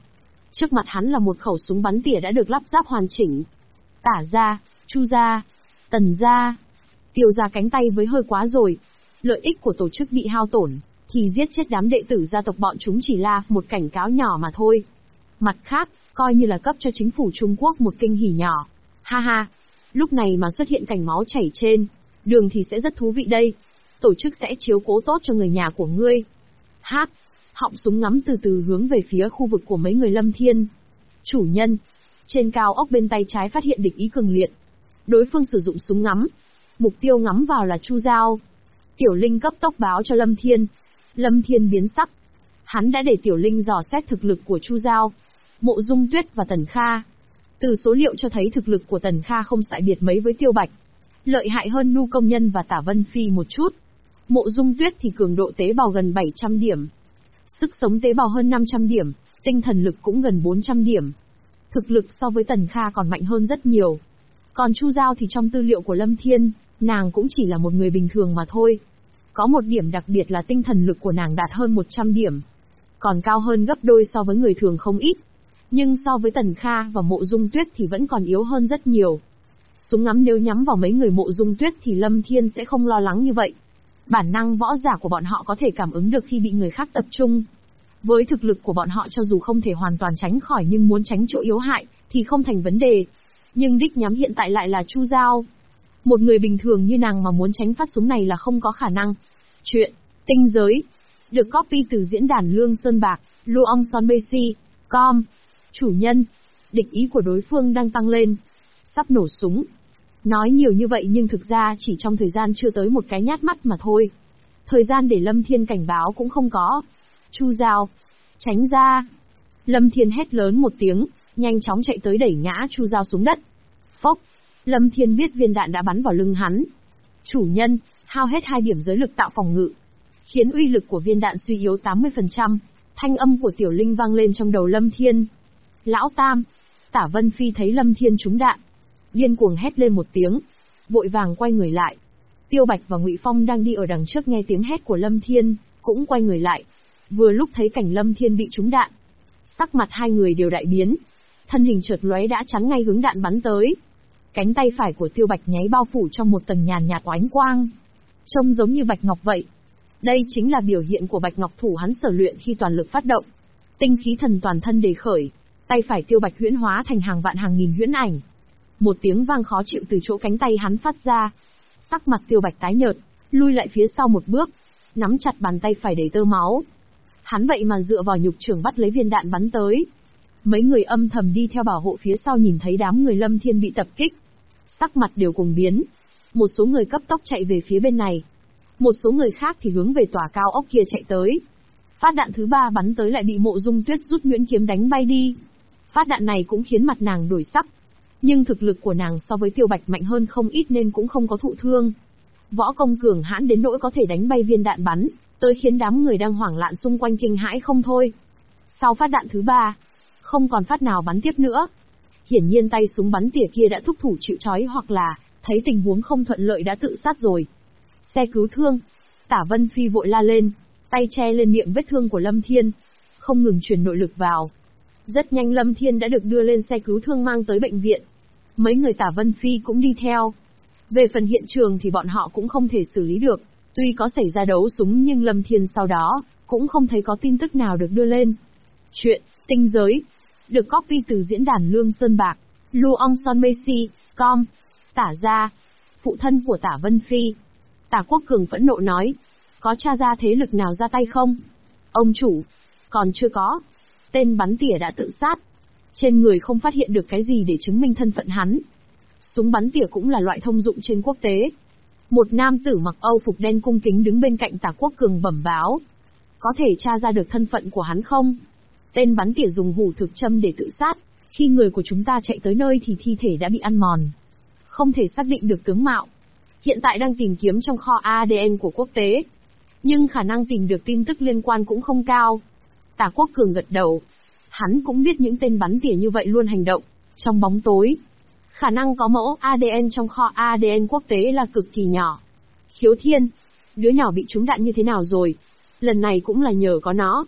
Trước mặt hắn là một khẩu súng bắn tỉa đã được lắp ráp hoàn chỉnh. Tả gia, Chu gia, Tần gia. Tiêu gia cánh tay với hơi quá rồi. Lợi ích của tổ chức bị hao tổn, thì giết chết đám đệ tử gia tộc bọn chúng chỉ là một cảnh cáo nhỏ mà thôi. Mặt khác, coi như là cấp cho chính phủ Trung Quốc một kinh hỉ nhỏ. Ha ha, lúc này mà xuất hiện cảnh máu chảy trên đường thì sẽ rất thú vị đây. Tổ chức sẽ chiếu cố tốt cho người nhà của ngươi. Hát, họng súng ngắm từ từ hướng về phía khu vực của mấy người Lâm Thiên. Chủ nhân, trên cao ốc bên tay trái phát hiện địch ý cường liệt. Đối phương sử dụng súng ngắm. Mục tiêu ngắm vào là Chu Giao. Tiểu Linh cấp tốc báo cho Lâm Thiên. Lâm Thiên biến sắc. Hắn đã để Tiểu Linh dò xét thực lực của Chu Giao, Mộ Dung Tuyết và Tần Kha. Từ số liệu cho thấy thực lực của Tần Kha không sai biệt mấy với Tiêu Bạch. Lợi hại hơn Nu Công Nhân và Tả Vân Phi một chút. Mộ Dung Tuyết thì cường độ tế bào gần 700 điểm. Sức sống tế bào hơn 500 điểm, tinh thần lực cũng gần 400 điểm. Thực lực so với Tần Kha còn mạnh hơn rất nhiều. Còn Chu Giao thì trong tư liệu của Lâm Thiên, nàng cũng chỉ là một người bình thường mà thôi. Có một điểm đặc biệt là tinh thần lực của nàng đạt hơn 100 điểm. Còn cao hơn gấp đôi so với người thường không ít. Nhưng so với Tần Kha và Mộ Dung Tuyết thì vẫn còn yếu hơn rất nhiều. Súng ngắm nếu nhắm vào mấy người Mộ Dung Tuyết thì Lâm Thiên sẽ không lo lắng như vậy. Bản năng võ giả của bọn họ có thể cảm ứng được khi bị người khác tập trung. Với thực lực của bọn họ cho dù không thể hoàn toàn tránh khỏi nhưng muốn tránh chỗ yếu hại thì không thành vấn đề. Nhưng đích nhắm hiện tại lại là Chu Giao. Một người bình thường như nàng mà muốn tránh phát súng này là không có khả năng. Chuyện tinh giới được copy từ diễn đàn Lương Sơn Bạc, Luong Son Besi, com. Chủ nhân, địch ý của đối phương đang tăng lên. Sắp nổ súng. Nói nhiều như vậy nhưng thực ra chỉ trong thời gian chưa tới một cái nhát mắt mà thôi. Thời gian để Lâm Thiên cảnh báo cũng không có. Chu Giao, tránh ra. Lâm Thiên hét lớn một tiếng, nhanh chóng chạy tới đẩy ngã Chu Giao xuống đất. Phốc, Lâm Thiên biết viên đạn đã bắn vào lưng hắn. Chủ nhân, hao hết 2 điểm giới lực tạo phòng ngự, khiến uy lực của viên đạn suy yếu 80%. Thanh âm của Tiểu Linh vang lên trong đầu Lâm Thiên. Lão Tam, Tả Vân Phi thấy Lâm Thiên trúng đạn, điên cuồng hét lên một tiếng, vội vàng quay người lại. Tiêu Bạch và Ngụy Phong đang đi ở đằng trước nghe tiếng hét của Lâm Thiên, cũng quay người lại. Vừa lúc thấy cảnh Lâm Thiên bị trúng đạn, sắc mặt hai người đều đại biến, thân hình chợt lóe đã chắn ngay hướng đạn bắn tới. Cánh tay phải của Tiêu Bạch nháy bao phủ trong một tầng nhàn nhạt oánh quang, trông giống như bạch ngọc vậy. Đây chính là biểu hiện của bạch ngọc thủ hắn sở luyện khi toàn lực phát động, tinh khí thần toàn thân đề khởi. Tay phải Tiêu Bạch huyễn hóa thành hàng vạn hàng nghìn huyễn ảnh. Một tiếng vang khó chịu từ chỗ cánh tay hắn phát ra. Sắc mặt Tiêu Bạch tái nhợt, lui lại phía sau một bước, nắm chặt bàn tay phải đầy tơ máu. Hắn vậy mà dựa vào nhục trưởng bắt lấy viên đạn bắn tới. Mấy người âm thầm đi theo bảo hộ phía sau nhìn thấy đám người Lâm Thiên bị tập kích, sắc mặt đều cùng biến. Một số người cấp tốc chạy về phía bên này, một số người khác thì hướng về tòa cao ốc kia chạy tới. Phát đạn thứ 3 bắn tới lại bị Mộ Dung Tuyết rút nhuyễn kiếm đánh bay đi. Phát đạn này cũng khiến mặt nàng đổi sắc, nhưng thực lực của nàng so với Tiêu Bạch mạnh hơn không ít nên cũng không có thụ thương. Võ công cường hãn đến nỗi có thể đánh bay viên đạn bắn tới khiến đám người đang hoảng loạn xung quanh kinh hãi không thôi. Sau phát đạn thứ 3, không còn phát nào bắn tiếp nữa. Hiển nhiên tay súng bắn tỉa kia đã thúc thủ chịu trói hoặc là thấy tình huống không thuận lợi đã tự sát rồi. Xe cứu thương. Tả Vân Phi vội la lên, tay che lên miệng vết thương của Lâm Thiên, không ngừng truyền nội lực vào. Rất nhanh Lâm Thiên đã được đưa lên xe cứu thương mang tới bệnh viện. Mấy người Tả Vân Phi cũng đi theo. Về phần hiện trường thì bọn họ cũng không thể xử lý được. Tuy có xảy ra đấu súng nhưng Lâm Thiên sau đó cũng không thấy có tin tức nào được đưa lên. Chuyện tinh giới được copy từ diễn đàn Lương Sơn Bạc, Luong Son Besi, com. Tả gia, phụ thân của Tả Vân Phi. Tả Quốc Cường phẫn nộ nói, có tra ra thế lực nào ra tay không? Ông chủ, còn chưa có. Tên bắn tỉa đã tự sát. Trên người không phát hiện được cái gì để chứng minh thân phận hắn. Súng bắn tỉa cũng là loại thông dụng trên quốc tế. Một nam tử mặc Âu phục đen cung kính đứng bên cạnh Tả Quốc Cường bẩm báo. Có thể tra ra được thân phận của hắn không? Tên bắn tỉa dùng hủ thực châm để tự sát. Khi người của chúng ta chạy tới nơi thì thi thể đã bị ăn mòn, không thể xác định được tướng mạo. Hiện tại đang tìm kiếm trong kho ADN của quốc tế, nhưng khả năng tìm được tin tức liên quan cũng không cao. Tả Quốc Cường gật đầu. Hắn cũng biết những tên bắn tỉa như vậy luôn hành động trong bóng tối. Khả năng có mẫu ADN trong kho ADN quốc tế là cực kỳ nhỏ. Khiếu Thiên, đứa nhỏ bị trúng đạn như thế nào rồi? Lần này cũng là nhờ có nó.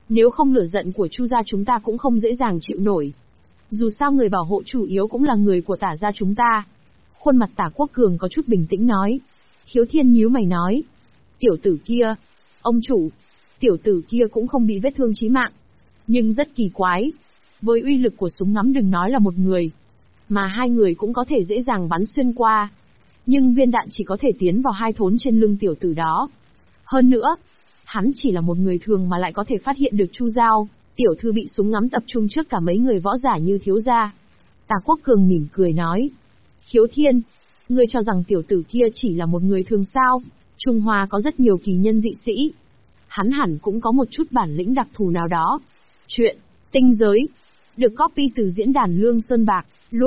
Nếu không lửa giận của Chu gia chúng ta cũng không dễ dàng chịu nổi. Dù sao người bảo hộ chủ yếu cũng là người của Tả gia chúng ta. Khuôn mặt Tả Quốc Cường có chút bình tĩnh nói. Khiếu Thiên nhíu mày nói. Tiểu tử kia. Ông chủ. Tiểu tử kia cũng không bị vết thương chí mạng. Nhưng rất kỳ quái. Với uy lực của súng ngắm đừng nói là một người. Mà hai người cũng có thể dễ dàng bắn xuyên qua. Nhưng viên đạn chỉ có thể tiến vào hai thốn trên lưng tiểu tử đó. Hơn nữa, hắn chỉ là một người thường mà lại có thể phát hiện được Chu Giao, tiểu thư bị súng ngắm tập trung trước cả mấy người võ giả như thiếu gia. Tả Quốc Cường mỉm cười nói. Khiếu Thiên, ngươi cho rằng tiểu tử kia chỉ là một người thường sao? Trung Hoa có rất nhiều kỳ nhân dị sĩ. Hắn hẳn cũng có một chút bản lĩnh đặc thù nào đó. Chuyện, tinh giới, được copy từ diễn đàn Lương Sơn Bạc,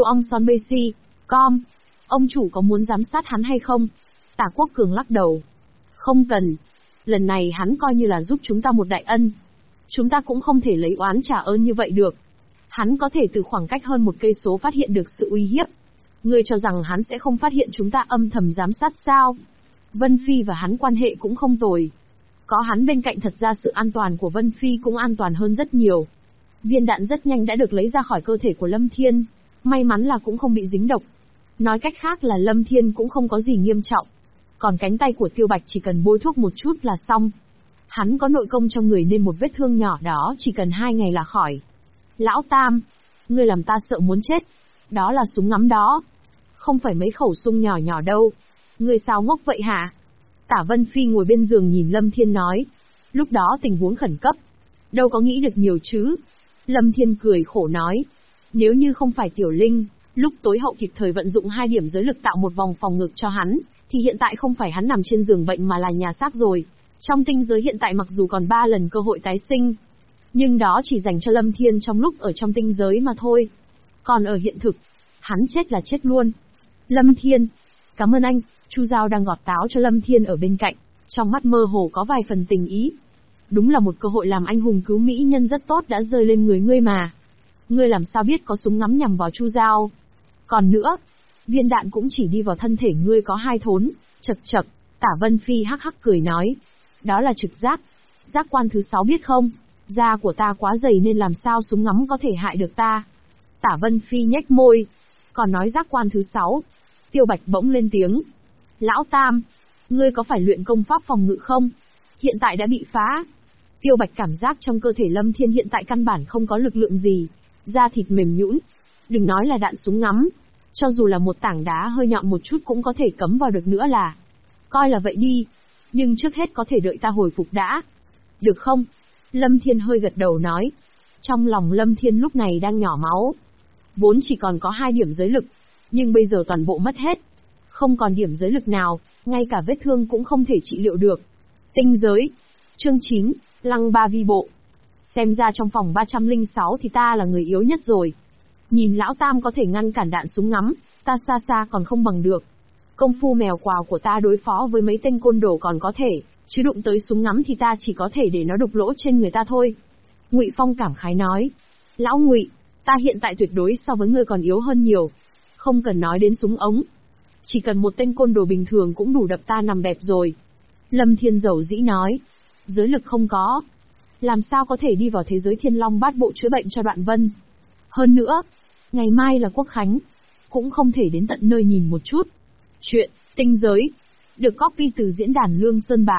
luongsonbc.com. Ông chủ có muốn giám sát hắn hay không? Tả Quốc Cường lắc đầu. Không cần. Lần này hắn coi như là giúp chúng ta một đại ân. Chúng ta cũng không thể lấy oán trả ơn như vậy được. Hắn có thể từ khoảng cách hơn 1 cây số phát hiện được sự uy hiếp. Ngươi cho rằng hắn sẽ không phát hiện chúng ta âm thầm giám sát sao? Vân Phi và hắn quan hệ cũng không tồi. Có hắn bên cạnh thật ra sự an toàn của Vân Phi cũng an toàn hơn rất nhiều. Viên đạn rất nhanh đã được lấy ra khỏi cơ thể của Lâm Thiên. May mắn là cũng không bị dính độc. Nói cách khác là Lâm Thiên cũng không có gì nghiêm trọng. Còn cánh tay của Tiêu Bạch chỉ cần bôi thuốc một chút là xong. Hắn có nội công trong người nên một vết thương nhỏ đó chỉ cần 2 ngày là khỏi. Lão Tam, ngươi làm ta sợ muốn chết. Đó là súng ngắm đó. Không phải mấy khẩu súng nhỏ nhỏ đâu. Ngươi sao ngốc vậy hả? Tả Vân Phi ngồi bên giường nhìn Lâm Thiên nói. Lúc đó tình huống khẩn cấp. Đâu có nghĩ được nhiều chứ. Lâm Thiên cười khổ nói. Nếu như không phải Tiểu Linh, lúc tối hậu kịp thời vận dụng 2 điểm giới lực tạo một vòng phòng ngực cho hắn, thì hiện tại không phải hắn nằm trên giường bệnh mà là nhà xác rồi. Trong tinh giới hiện tại mặc dù còn 3 lần cơ hội tái sinh, nhưng đó chỉ dành cho Lâm Thiên trong lúc ở trong tinh giới mà thôi. Còn ở hiện thực, hắn chết là chết luôn. Lâm Thiên, cảm ơn anh. Chu Giao đang gọt táo cho Lâm Thiên ở bên cạnh, trong mắt mơ hồ có vài phần tình ý. Đúng là một cơ hội làm anh hùng cứu mỹ nhân rất tốt đã rơi lên người ngươi mà. Ngươi làm sao biết có súng ngắm nhằm vào Chu Giao? Còn nữa, viên đạn cũng chỉ đi vào thân thể ngươi có 2 thốn. Chậc chậc, Tả Vân Phi hắc hắc cười nói. Đó là trực giác. Giác quan thứ 6 biết không? Da của ta quá dày nên làm sao súng ngắm có thể hại được ta. Tả Vân Phi nhếch môi. Còn nói giác quan thứ 6. Tiêu Bạch bỗng lên tiếng. Lão Tam, ngươi có phải luyện công pháp phòng ngự không? Hiện tại đã bị phá. Tiêu Bạch cảm giác trong cơ thể Lâm Thiên hiện tại căn bản không có lực lượng gì. Da thịt mềm nhũn. Đừng nói là đạn súng ngắm. Cho dù là một tảng đá hơi nhọn một chút cũng có thể cắm vào được nữa là. Coi là vậy đi. Nhưng trước hết có thể đợi ta hồi phục đã. Được không? Lâm Thiên hơi gật đầu nói. Trong lòng Lâm Thiên lúc này đang nhỏ máu. Vốn chỉ còn có 2 điểm giới lực. Nhưng bây giờ toàn bộ mất hết. Không còn điểm giới lực nào, ngay cả vết thương cũng không thể trị liệu được. Tinh giới. Chương 9, Lăng Ba Vi Bộ. Xem ra trong phòng 306 thì ta là người yếu nhất rồi. Nhìn Lão Tam có thể ngăn cản đạn súng ngắm, ta xa xa còn không bằng được. Công phu mèo quào của ta đối phó với mấy tên côn đồ còn có thể, chứ đụng tới súng ngắm thì ta chỉ có thể để nó đục lỗ trên người ta thôi. Ngụy Phong cảm khái nói. Lão Ngụy, ta hiện tại tuyệt đối so với ngươi còn yếu hơn nhiều. Không cần nói đến súng ống. Chỉ cần một tên côn đồ bình thường cũng đủ đập ta nằm bẹp rồi. Lâm Thiên dầu dĩ nói. Giới lực không có. Làm sao có thể đi vào thế giới Thiên Long Bát Bộ chữa bệnh cho Đoạn Vân. Hơn nữa, ngày mai là Quốc Khánh. Cũng không thể đến tận nơi nhìn một chút. Chuyện, tinh giới. Được copy từ diễn đàn Lương Sơn Bạc,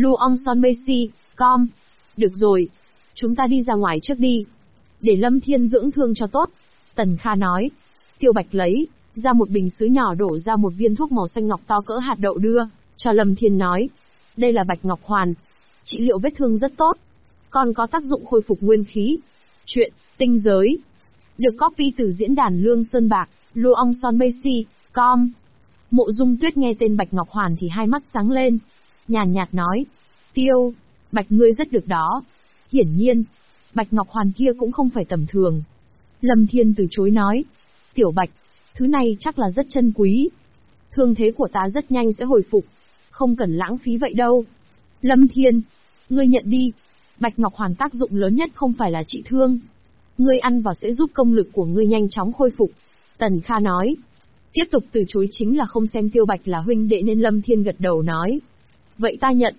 luongsonbc.com. Được rồi. Chúng ta đi ra ngoài trước đi. Để Lâm Thiên dưỡng thương cho tốt. Tần Kha nói. Tiêu Bạch lấy ra một bình sứ nhỏ đổ ra một viên thuốc màu xanh ngọc to cỡ hạt đậu đưa, cho Lâm Thiên nói. Đây là Bạch Ngọc Hoàn. Trị liệu vết thương rất tốt. Còn có tác dụng khôi phục nguyên khí. Chuyện, tinh giới. Được copy từ diễn đàn Lương Sơn Bạc, luongsonbc.com. Mộ Dung Tuyết nghe tên Bạch Ngọc Hoàn thì hai mắt sáng lên. Nhàn nhạt nói. Tiêu, Bạch ngươi rất được đó. Hiển nhiên, Bạch Ngọc Hoàn kia cũng không phải tầm thường. Lâm Thiên từ chối nói. Tiểu Bạch, thứ này chắc là rất chân quý. Thương thế của ta rất nhanh sẽ hồi phục. Không cần lãng phí vậy đâu. Lâm Thiên, ngươi nhận đi. Bạch Ngọc Hoàn tác dụng lớn nhất không phải là trị thương. Ngươi ăn vào sẽ giúp công lực của ngươi nhanh chóng khôi phục. Tần Kha nói. Tiếp tục từ chối chính là không xem Tiêu Bạch là huynh đệ nên Lâm Thiên gật đầu nói. Vậy ta nhận.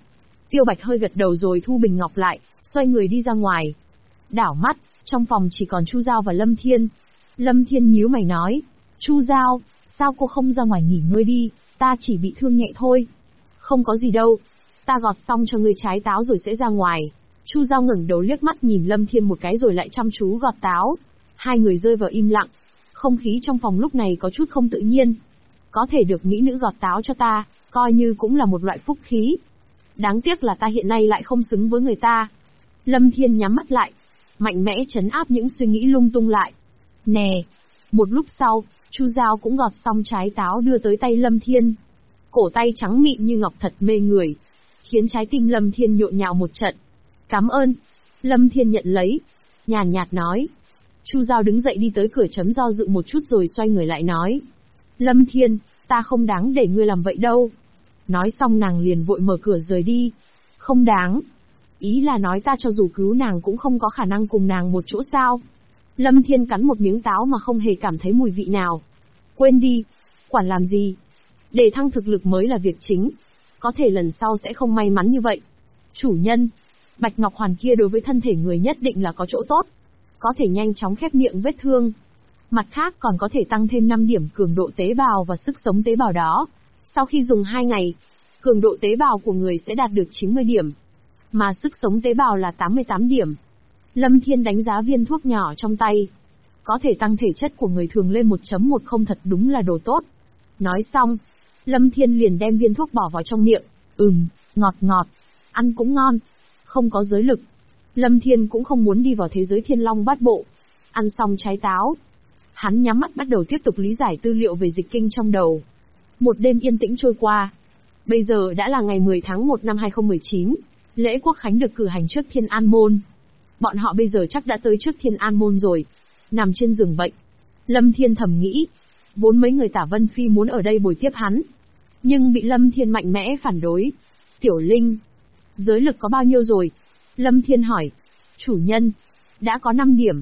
Tiêu Bạch hơi gật đầu rồi thu bình ngọc lại, xoay người đi ra ngoài. Đảo mắt, trong phòng chỉ còn Chu Giao và Lâm Thiên. Lâm Thiên nhíu mày nói, Chu Giao, sao cô không ra ngoài nghỉ ngơi đi, ta chỉ bị thương nhẹ thôi. Không có gì đâu, ta gọt xong cho ngươi trái táo rồi sẽ ra ngoài. Chu Giao ngẩng đầu liếc mắt nhìn Lâm Thiên một cái rồi lại chăm chú gọt táo. Hai người rơi vào im lặng. Không khí trong phòng lúc này có chút không tự nhiên. Có thể được mỹ nữ gọt táo cho ta, coi như cũng là một loại phúc khí. Đáng tiếc là ta hiện nay lại không xứng với người ta. Lâm Thiên nhắm mắt lại, mạnh mẽ trấn áp những suy nghĩ lung tung lại. Nè! Một lúc sau, Chu Giao cũng gọt xong trái táo đưa tới tay Lâm Thiên. Cổ tay trắng mịn như ngọc thật mê người, khiến trái tim Lâm Thiên nhộn nhạo một trận. Cảm ơn. Lâm Thiên nhận lấy, nhàn nhạt nói. Chu Giao đứng dậy đi tới cửa chấm do dự một chút rồi xoay người lại nói. Lâm Thiên, ta không đáng để ngươi làm vậy đâu. Nói xong nàng liền vội mở cửa rời đi. Không đáng. Ý là nói ta cho dù cứu nàng cũng không có khả năng cùng nàng một chỗ sao. Lâm Thiên cắn một miếng táo mà không hề cảm thấy mùi vị nào. Quên đi. Quản làm gì? Để thăng thực lực mới là việc chính. Có thể lần sau sẽ không may mắn như vậy. Chủ nhân, Bạch Ngọc Hoàn kia đối với thân thể người nhất định là có chỗ tốt. Có thể nhanh chóng khép miệng vết thương. Mặt khác còn có thể tăng thêm 5 điểm cường độ tế bào và sức sống tế bào đó. Sau khi dùng 2 ngày, cường độ tế bào của người sẽ đạt được 90 điểm. Mà sức sống tế bào là 88 điểm. Lâm Thiên đánh giá viên thuốc nhỏ trong tay. Có thể tăng thể chất của người thường lên 1.10 thật đúng là đồ tốt. Nói xong, Lâm Thiên liền đem viên thuốc bỏ vào trong miệng. Ngọt ngọt. Ăn cũng ngon. Không có giới lực. Lâm Thiên cũng không muốn đi vào thế giới Thiên Long Bát Bộ. Ăn xong trái táo, hắn nhắm mắt bắt đầu tiếp tục lý giải tư liệu về dịch kinh trong đầu. Một đêm yên tĩnh trôi qua. Bây giờ đã là ngày 10 tháng 1 năm 2019, lễ quốc khánh được cử hành trước Thiên An Môn. Bọn họ bây giờ chắc đã tới trước Thiên An Môn rồi. Nằm trên giường bệnh, Lâm Thiên thầm nghĩ, vốn mấy người Tả Vân Phi muốn ở đây bồi tiếp hắn, nhưng bị Lâm Thiên mạnh mẽ phản đối. Tiểu Linh, giới lực có bao nhiêu rồi? Lâm Thiên hỏi. Chủ nhân, đã có 5 điểm.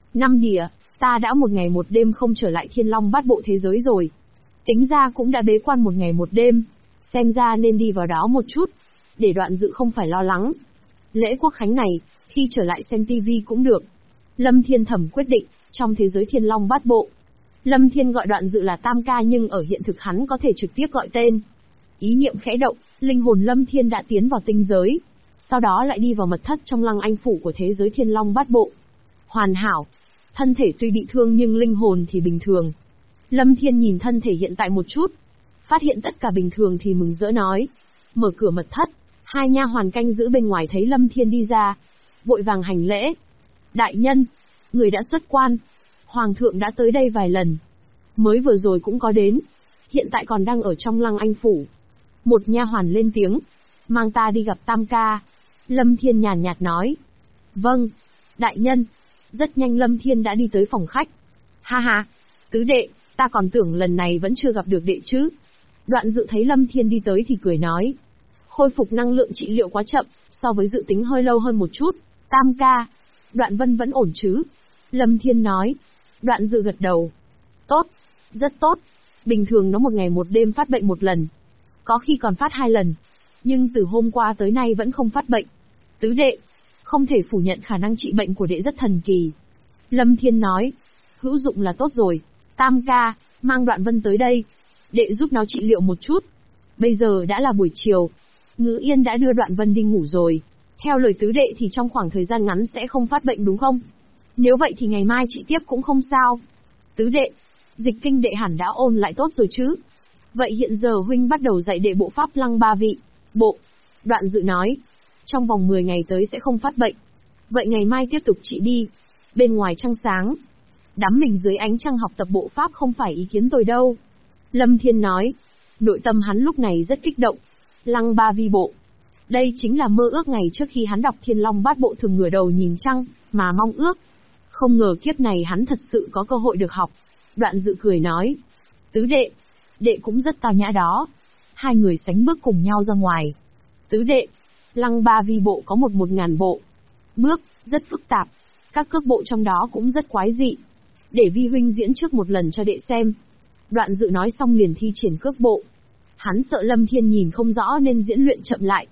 5 đĩa, ta đã 1 ngày 1 đêm không trở lại Thiên Long Bát Bộ thế giới rồi. Tính ra cũng đã bế quan 1 ngày 1 đêm. Xem ra nên đi vào đó một chút, để Đoạn Dự không phải lo lắng. Lễ quốc khánh này, khi trở lại xem tivi cũng được. Lâm Thiên thầm quyết định, trong thế giới Thiên Long Bát Bộ, Lâm Thiên gọi Đoạn Dự là Tam Ca nhưng ở hiện thực hắn có thể trực tiếp gọi tên. Ý niệm khẽ động, linh hồn Lâm Thiên đã tiến vào tinh giới. Sau đó lại đi vào mật thất trong Lăng Anh Phủ của thế giới Thiên Long Bát Bộ. Hoàn hảo. Thân thể tuy bị thương nhưng linh hồn thì bình thường. Lâm Thiên nhìn thân thể hiện tại một chút. Phát hiện tất cả bình thường thì mừng rỡ nói. Mở cửa mật thất, 2 nha hoàn canh giữ bên ngoài thấy Lâm Thiên đi ra. Vội vàng hành lễ. Đại nhân, người đã xuất quan. Hoàng thượng đã tới đây vài lần. Mới vừa rồi cũng có đến. Hiện tại còn đang ở trong Lăng Anh Phủ. Một nha hoàn lên tiếng. Mang ta đi gặp Tam Ca. Lâm Thiên nhàn nhạt nói. Vâng, đại nhân. Rất nhanh Lâm Thiên đã đi tới phòng khách. Ha ha, tứ đệ, ta còn tưởng lần này vẫn chưa gặp được đệ chứ. Đoạn Dự thấy Lâm Thiên đi tới thì cười nói. Khôi phục năng lượng trị liệu quá chậm, so với dự tính hơi lâu hơn một chút. Tam Ca, Đoạn Vân vẫn ổn chứ? Lâm Thiên nói. Đoạn Dự gật đầu. Tốt, rất tốt. Bình thường nó 1 ngày 1 đêm phát bệnh 1 lần. Có khi còn phát 2 lần. Nhưng từ hôm qua tới nay vẫn không phát bệnh. Tứ đệ, không thể phủ nhận khả năng trị bệnh của đệ rất thần kỳ. Lâm Thiên nói. Hữu dụng là tốt rồi. Tam Ca, mang Đoạn Vân tới đây. Đệ giúp nó trị liệu một chút. Bây giờ đã là buổi chiều. Ngữ Yên đã đưa Đoạn Vân đi ngủ rồi. Theo lời tứ đệ thì trong khoảng thời gian ngắn sẽ không phát bệnh đúng không? Nếu vậy thì ngày mai trị tiếp cũng không sao. Tứ đệ, dịch kinh đệ hẳn đã ôn lại tốt rồi chứ? Vậy hiện giờ huynh bắt đầu dạy đệ bộ pháp Lăng Ba Vị. Bộ. Đoạn Dự nói. Trong vòng 10 ngày tới sẽ không phát bệnh. Vậy ngày mai tiếp tục trị đi. Bên ngoài trăng sáng. Đắm mình dưới ánh trăng học tập bộ pháp không phải ý kiến tôi đâu. Lâm Thiên nói. Nội tâm hắn lúc này rất kích động. Lăng Ba Vi bộ. Đây chính là mơ ước ngày trước khi hắn đọc Thiên Long Bát Bộ thường ngửa đầu nhìn trăng, mà mong ước. Không ngờ kiếp này hắn thật sự có cơ hội được học. Đoạn Dự cười nói. Tứ đệ, đệ cũng rất tao nhã đó. Hai người sánh bước cùng nhau ra ngoài. Tứ đệ, Lăng Ba Vi bộ có 1000 bộ. Bước, rất phức tạp. Các cước bộ trong đó cũng rất quái dị. Để Vi huynh diễn trước một lần cho đệ xem. Đoạn Dự nói xong liền thi triển cước bộ. Hắn sợ Lâm Thiên nhìn không rõ nên diễn luyện chậm lại.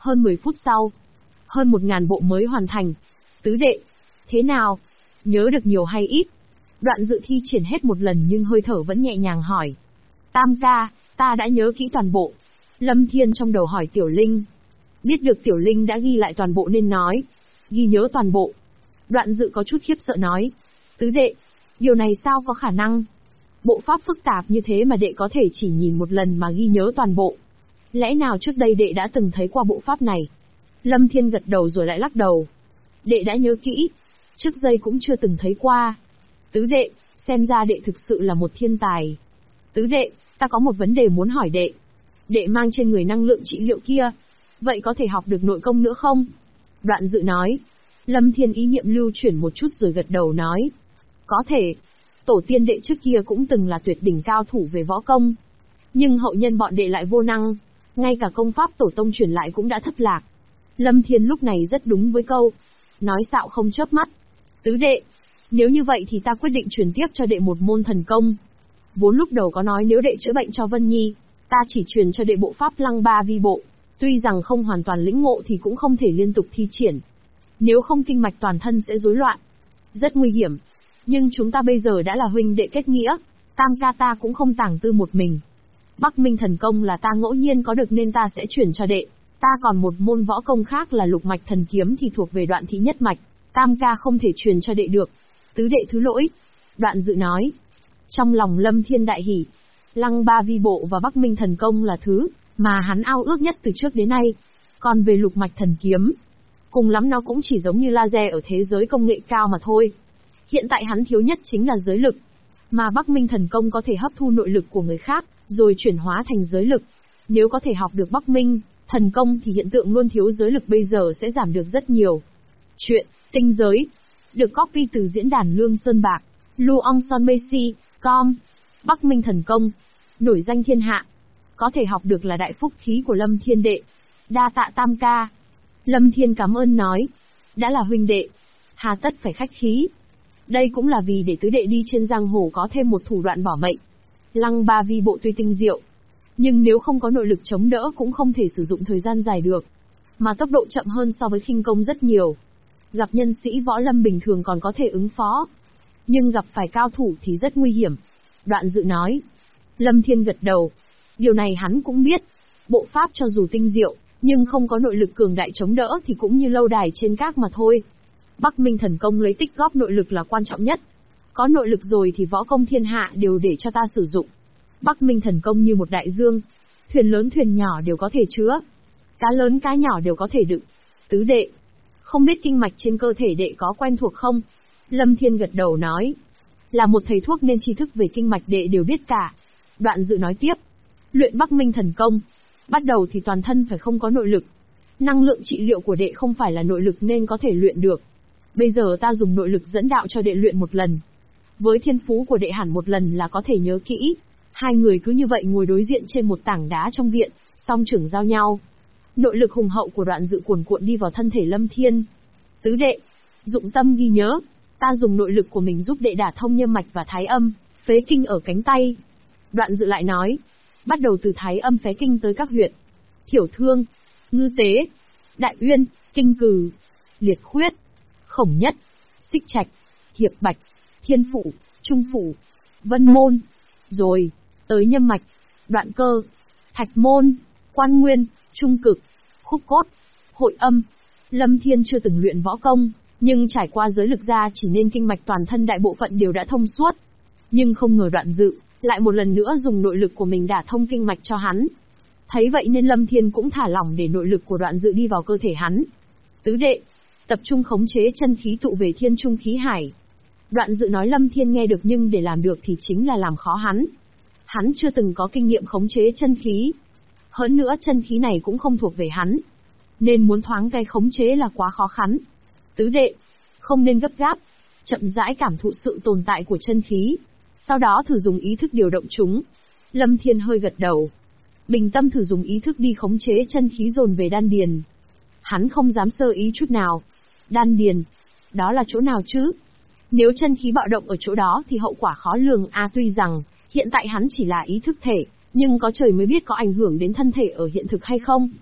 Hơn 10 phút sau, hơn 1000 bộ mới hoàn thành. Tứ đệ, thế nào? Nhớ được nhiều hay ít? Đoạn Dự thi triển hết một lần nhưng hơi thở vẫn nhẹ nhàng hỏi. Tam ca, ta đã nhớ kỹ toàn bộ. Lâm Thiên trong đầu hỏi Tiểu Linh. Biết được Tiểu Linh đã ghi lại toàn bộ nên nói. Ghi nhớ toàn bộ. Đoạn Dự có chút khiếp sợ nói. Tứ đệ, điều này sao có khả năng? Bộ pháp phức tạp như thế mà đệ có thể chỉ nhìn một lần mà ghi nhớ toàn bộ. Lẽ nào trước đây đệ đã từng thấy qua bộ pháp này? Lâm Thiên gật đầu rồi lại lắc đầu. Đệ đã nhớ kỹ. Trước đây cũng chưa từng thấy qua. Tứ đệ, xem ra đệ thực sự là một thiên tài. Tứ đệ, ta có một vấn đề muốn hỏi đệ. Đệ mang trên người năng lượng trị liệu kia. Vậy có thể học được nội công nữa không? Đoạn Dự nói. Lâm Thiên ý niệm lưu chuyển một chút rồi gật đầu nói. Có thể. Tổ tiên đệ trước kia cũng từng là tuyệt đỉnh cao thủ về võ công. Nhưng hậu nhân bọn đệ lại vô năng. Ngay cả công pháp tổ tông truyền lại cũng đã thất lạc. Lâm Thiên lúc này rất đúng với câu. Nói xạo không chớp mắt. Tứ đệ, nếu như vậy thì ta quyết định truyền tiếp cho đệ một môn thần công. Vốn lúc đầu có nói nếu đệ chữa bệnh cho Vân Nhi, ta chỉ truyền cho đệ bộ pháp Lăng Ba Vi Bộ. Tuy rằng không hoàn toàn lĩnh ngộ thì cũng không thể liên tục thi triển. Nếu không kinh mạch toàn thân sẽ rối loạn. Rất nguy hiểm. Nhưng chúng ta bây giờ đã là huynh đệ kết nghĩa. Tam ca ta cũng không tàng tư một mình. Bắc Minh thần công là ta ngẫu nhiên có được nên ta sẽ chuyển cho đệ. Ta còn một môn võ công khác là lục mạch thần kiếm thì thuộc về Đoạn thị nhất mạch. Tam ca không thể truyền cho đệ được. Tứ đệ thứ lỗi. Đoạn Dự nói. Trong lòng Lâm Thiên đại hỉ. Lăng Ba Vi Bộ và Bắc Minh thần công là thứ mà hắn ao ước nhất từ trước đến nay. Còn về lục mạch thần kiếm, cùng lắm nó cũng chỉ giống như laser ở thế giới công nghệ cao mà thôi. Hiện tại hắn thiếu nhất chính là giới lực. Mà Bắc Minh thần công có thể hấp thu nội lực của người khác, rồi chuyển hóa thành giới lực. Nếu có thể học được Bắc Minh thần công thì hiện tượng luôn thiếu giới lực bây giờ sẽ giảm được rất nhiều. Chuyện Tinh Giới được copy từ diễn đàn Lương Sơn Bạc, luongsonmesi.com. Bắc Minh thần công nổi danh thiên hạ, có thể học được là đại phúc khí của Lâm Thiên đệ. Đa tạ Tam ca. Lâm Thiên cảm ơn nói. Đã là huynh đệ, hà tất phải khách khí. Đây cũng là vì để tứ đệ đi trên giang hồ có thêm một thủ đoạn bảo mệnh. Lăng Ba Vi Bộ tuy tinh diệu, nhưng nếu không có nội lực chống đỡ cũng không thể sử dụng thời gian dài được. Mà tốc độ chậm hơn so với khinh công rất nhiều. Gặp nhân sĩ võ lâm bình thường còn có thể ứng phó, nhưng gặp phải cao thủ thì rất nguy hiểm. Đoạn Dự nói. Lâm Thiên gật đầu. Điều này hắn cũng biết. Bộ pháp cho dù tinh diệu, nhưng không có nội lực cường đại chống đỡ thì cũng như lâu đài trên cát mà thôi. Bắc Minh thần công lấy tích góp nội lực là quan trọng nhất. Có nội lực rồi thì võ công thiên hạ đều để cho ta sử dụng. Bắc Minh thần công như một đại dương, thuyền lớn thuyền nhỏ đều có thể chứa, cá lớn cá nhỏ đều có thể đựng. Tứ đệ, không biết kinh mạch trên cơ thể đệ có quen thuộc không? Lâm Thiên gật đầu nói. Là một thầy thuốc nên tri thức về kinh mạch đệ đều biết cả. Đoạn Dự nói tiếp. Luyện Bắc Minh thần công, bắt đầu thì toàn thân phải không có nội lực. Năng lượng trị liệu của đệ không phải là nội lực nên có thể luyện được. Bây giờ ta dùng nội lực dẫn đạo cho đệ luyện một lần. Với thiên phú của đệ hẳn một lần là có thể nhớ kỹ. Hai người cứ như vậy ngồi đối diện trên một tảng đá trong viện, song trưởng giao nhau. Nội lực hùng hậu của Đoạn Dự cuồn cuộn đi vào thân thể Lâm Thiên. Tứ đệ, dụng tâm ghi nhớ. Ta dùng nội lực của mình giúp đệ đả thông nhâm mạch và thái âm, phế kinh ở cánh tay. Đoạn Dự lại nói. Bắt đầu từ thái âm phế kinh tới các huyệt Thiểu Thương, Ngư Tế, Đại Uyên, Kinh Cừ, Liệt Khuyết, Khổng Nhất, Xích Trạch, Hiệp Bạch, Thiên Phủ, Trung Phủ, Vân Môn. Rồi, tới nhâm mạch, đoạn cơ, Thạch Môn, Quan Nguyên, Trung Cực, Khúc Cốt, Hội Âm. Lâm Thiên chưa từng luyện võ công, nhưng trải qua giới lực gia chỉ nên kinh mạch toàn thân đại bộ phận đều đã thông suốt. Nhưng không ngờ Đoạn Dự lại một lần nữa dùng nội lực của mình đả thông kinh mạch cho hắn. Thấy vậy nên Lâm Thiên cũng thả lỏng để nội lực của Đoạn Dự đi vào cơ thể hắn. Tứ đệ, tập trung khống chế chân khí tụ về thiên trung khí hải. Đoạn Dự nói Lâm Thiên nghe được nhưng để làm được thì chính là làm khó hắn. Hắn chưa từng có kinh nghiệm khống chế chân khí. Hơn nữa chân khí này cũng không thuộc về hắn, nên muốn thoáng cái khống chế là quá khó khăn. Tứ đệ, không nên gấp gáp, chậm rãi cảm thụ sự tồn tại của chân khí, sau đó thử dùng ý thức điều động chúng. Lâm Thiên hơi gật đầu. Bình tâm thử dùng ý thức đi khống chế chân khí dồn về đan điền. Hắn không dám sơ ý chút nào. Đan điền, đó là chỗ nào chứ? Nếu chân khí bạo động ở chỗ đó thì hậu quả khó lường tuy rằng hiện tại hắn chỉ là ý thức thể, nhưng có trời mới biết có ảnh hưởng đến thân thể ở hiện thực hay không.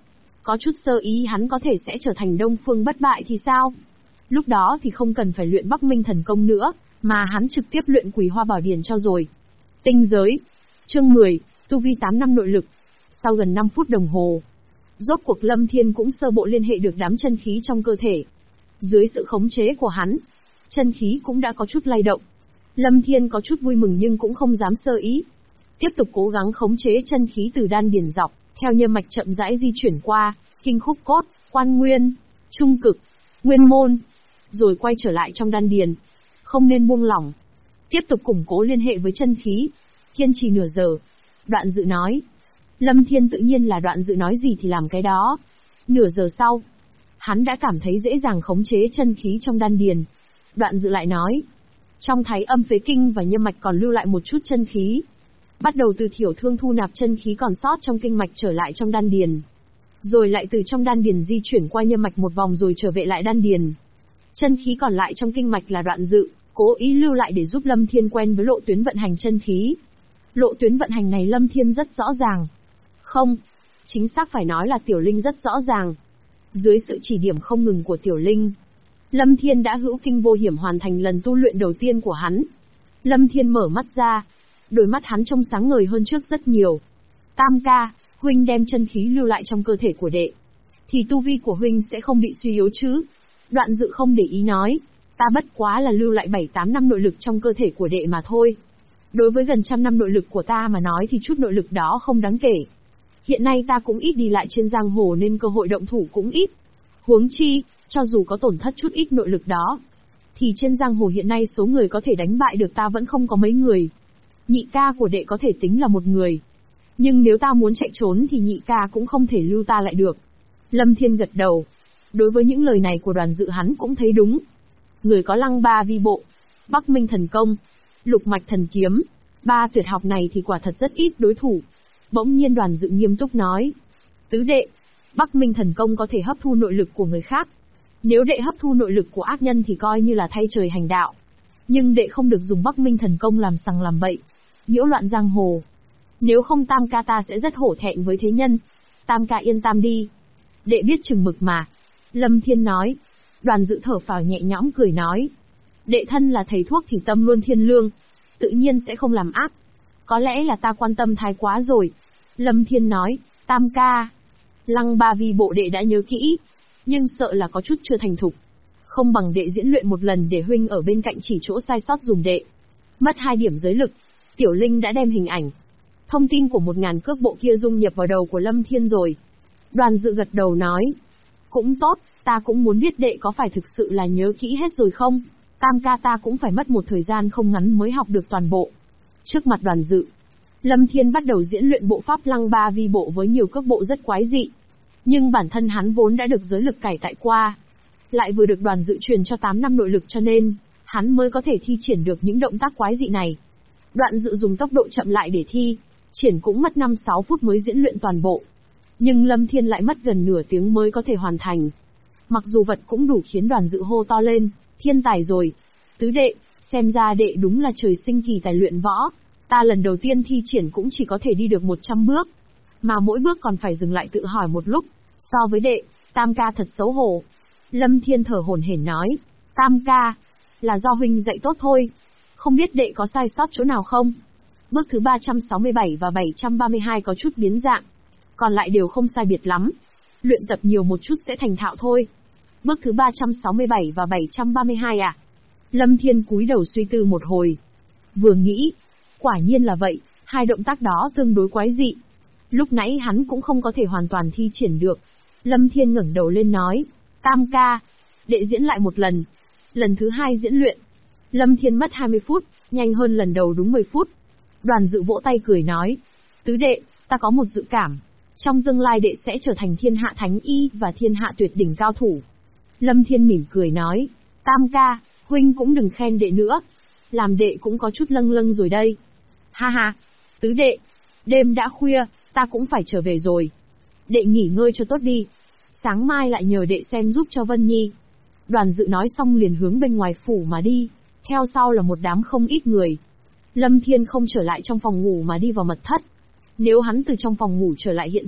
Có chút sơ ý hắn có thể sẽ trở thành Đông Phương bất bại thì sao? Lúc đó thì không cần phải luyện Bắc Minh thần công nữa, mà hắn trực tiếp luyện Quỳ Hoa Bảo Điển cho rồi. Tinh giới. Chương 10, tu vi 8 năm nội lực. Sau gần 5 phút đồng hồ, rốt cuộc Lâm Thiên cũng sơ bộ liên hệ được đám chân khí trong cơ thể. Dưới sự khống chế của hắn, chân khí cũng đã có chút lay động. Lâm Thiên có chút vui mừng nhưng cũng không dám sơ ý. Tiếp tục cố gắng khống chế chân khí từ đan điền dọc, theo nhâm mạch chậm rãi di chuyển qua, kinh khúc cốt, quan nguyên, trung cực, nguyên môn, rồi quay trở lại trong đan điền. Không nên buông lỏng. Tiếp tục củng cố liên hệ với chân khí. Kiên trì nửa giờ. Đoạn Dự nói. Lâm Thiên tự nhiên là Đoạn Dự nói gì thì làm cái đó. Nửa giờ sau, hắn đã cảm thấy dễ dàng khống chế chân khí trong đan điền. Đoạn Dự lại nói. Trong Thái Âm Phế Kinh và nhâm mạch còn lưu lại một chút chân khí. Bắt đầu từ thiểu thương thu nạp chân khí còn sót trong kinh mạch trở lại trong đan điền. Rồi lại từ trong đan điền di chuyển qua nhâm mạch một vòng rồi trở về lại đan điền. Chân khí còn lại trong kinh mạch là Đoạn Dự cố ý lưu lại để giúp Lâm Thiên quen với lộ tuyến vận hành chân khí. Lộ tuyến vận hành này Lâm Thiên rất rõ ràng. Không, chính xác phải nói là Tiểu Linh rất rõ ràng. Dưới sự chỉ điểm không ngừng của Tiểu Linh, Lâm Thiên đã hữu kinh vô hiểm hoàn thành lần tu luyện đầu tiên của hắn. Lâm Thiên mở mắt ra, đôi mắt hắn trông sáng ngời hơn trước rất nhiều. Tam ca, huynh đem chân khí lưu lại trong cơ thể của đệ, thì tu vi của huynh sẽ không bị suy yếu chứ? Đoạn Dự không để ý nói, ta bất quá là lưu lại 7-8 năm nội lực trong cơ thể của đệ mà thôi. Đối với gần 100 năm nội lực của ta mà nói thì chút nội lực đó không đáng kể. Hiện nay ta cũng ít đi lại trên giang hồ nên cơ hội động thủ cũng ít. Huống chi, cho dù có tổn thất chút ít nội lực đó, thì trên giang hồ hiện nay số người có thể đánh bại được ta vẫn không có mấy người. Nhị ca của đệ có thể tính là một người. Nhưng nếu ta muốn chạy trốn thì nhị ca cũng không thể lưu ta lại được. Lâm Thiên gật đầu. Đối với những lời này của Đoạn Dự hắn cũng thấy đúng. Người có Lăng Ba Vi Bộ, Bắc Minh thần công, Lục Mạch thần kiếm, 3 tuyệt học này thì quả thật rất ít đối thủ. Bỗng nhiên Đoạn Dự nghiêm túc nói. Tứ đệ, Bắc Minh thần công có thể hấp thu nội lực của người khác. Nếu đệ hấp thu nội lực của ác nhân thì coi như là thay trời hành đạo. Nhưng đệ không được dùng Bắc Minh thần công làm sằng làm bậy, nhiễu loạn giang hồ. Nếu không Tam ca ta sẽ rất hổ thẹn với thế nhân. Tam ca yên tâm đi. Đệ biết chừng mực mà. Lâm Thiên nói. Đoạn Dự thở phào nhẹ nhõm cười nói. Đệ thân là thầy thuốc thì tâm luôn thiên lương, tự nhiên sẽ không làm ác. Có lẽ là ta quan tâm thái quá rồi. Lâm Thiên nói. Tam ca, Lăng Ba Vi Bộ đệ đã nhớ kỹ, nhưng sợ là có chút chưa thành thục. Không bằng đệ diễn luyện một lần để huynh ở bên cạnh chỉ chỗ sai sót dùm đệ. Mất 2 điểm giới lực. Tiểu Linh đã đem hình ảnh, thông tin của 1000 cước bộ kia dung nhập vào đầu của Lâm Thiên rồi. Đoạn Dự gật đầu nói. Cũng tốt, ta cũng muốn biết đệ có phải thực sự là nhớ kỹ hết rồi không? Tam ca ta cũng phải mất một thời gian không ngắn mới học được toàn bộ. Trước mặt Đoạn Dự, Lâm Thiên bắt đầu diễn luyện bộ pháp Lăng Ba Vi Bộ với nhiều cước bộ rất quái dị. Nhưng bản thân hắn vốn đã được giới lực cải tại qua, lại vừa được Đoạn Dự truyền cho 8 năm nội lực cho nên, hắn mới có thể thi triển được những động tác quái dị này. Đoạn Dự dùng tốc độ chậm lại để thi triển cũng mất 5-6 phút mới diễn luyện toàn bộ. Nhưng Lâm Thiên lại mất gần nửa tiếng mới có thể hoàn thành. Mặc dù vật cũng đủ khiến Đoạn Dự hô to lên, thiên tài rồi. Tứ đệ, xem ra đệ đúng là trời sinh kỳ tài luyện võ. Ta lần đầu tiên thi triển cũng chỉ có thể đi được 100 bước. Mà mỗi bước còn phải dừng lại tự hỏi một lúc. So với đệ, Tam ca thật xấu hổ. Lâm Thiên thở hổn hển nói. Tam ca, là do huynh dạy tốt thôi. Không biết đệ có sai sót chỗ nào không? Bước thứ 367 và 732 có chút biến dạng. Còn lại đều không sai biệt lắm. Luyện tập nhiều một chút sẽ thành thạo thôi. Bước thứ 367 và 732 à? Lâm Thiên cúi đầu suy tư một hồi. Vừa nghĩ, quả nhiên là vậy, 2 động tác đó tương đối quái dị. Lúc nãy hắn cũng không có thể hoàn toàn thi triển được. Lâm Thiên ngẩng đầu lên nói. Tam ca, đệ diễn lại một lần. Lần thứ 2 diễn luyện. Lâm Thiên mất 20 phút, nhanh hơn lần đầu đúng 10 phút. Đoạn Dự vỗ tay cười nói. Tứ đệ, ta có một dự cảm. Trong tương lai đệ sẽ trở thành thiên hạ thánh y và thiên hạ tuyệt đỉnh cao thủ. Lâm Thiên mỉm cười nói. Tam ca, huynh cũng đừng khen đệ nữa. Làm đệ cũng có chút lâng lâng rồi đây. Ha ha, tứ đệ, đêm đã khuya, ta cũng phải trở về rồi. Đệ nghỉ ngơi cho tốt đi. Sáng mai lại nhờ đệ xem giúp cho Vân Nhi. Đoạn Dự nói xong liền hướng bên ngoài phủ mà đi. Theo sau là một đám không ít người. Lâm Thiên không trở lại trong phòng ngủ mà đi vào mật thất. Nếu hắn từ trong phòng ngủ trở lại hiện thực,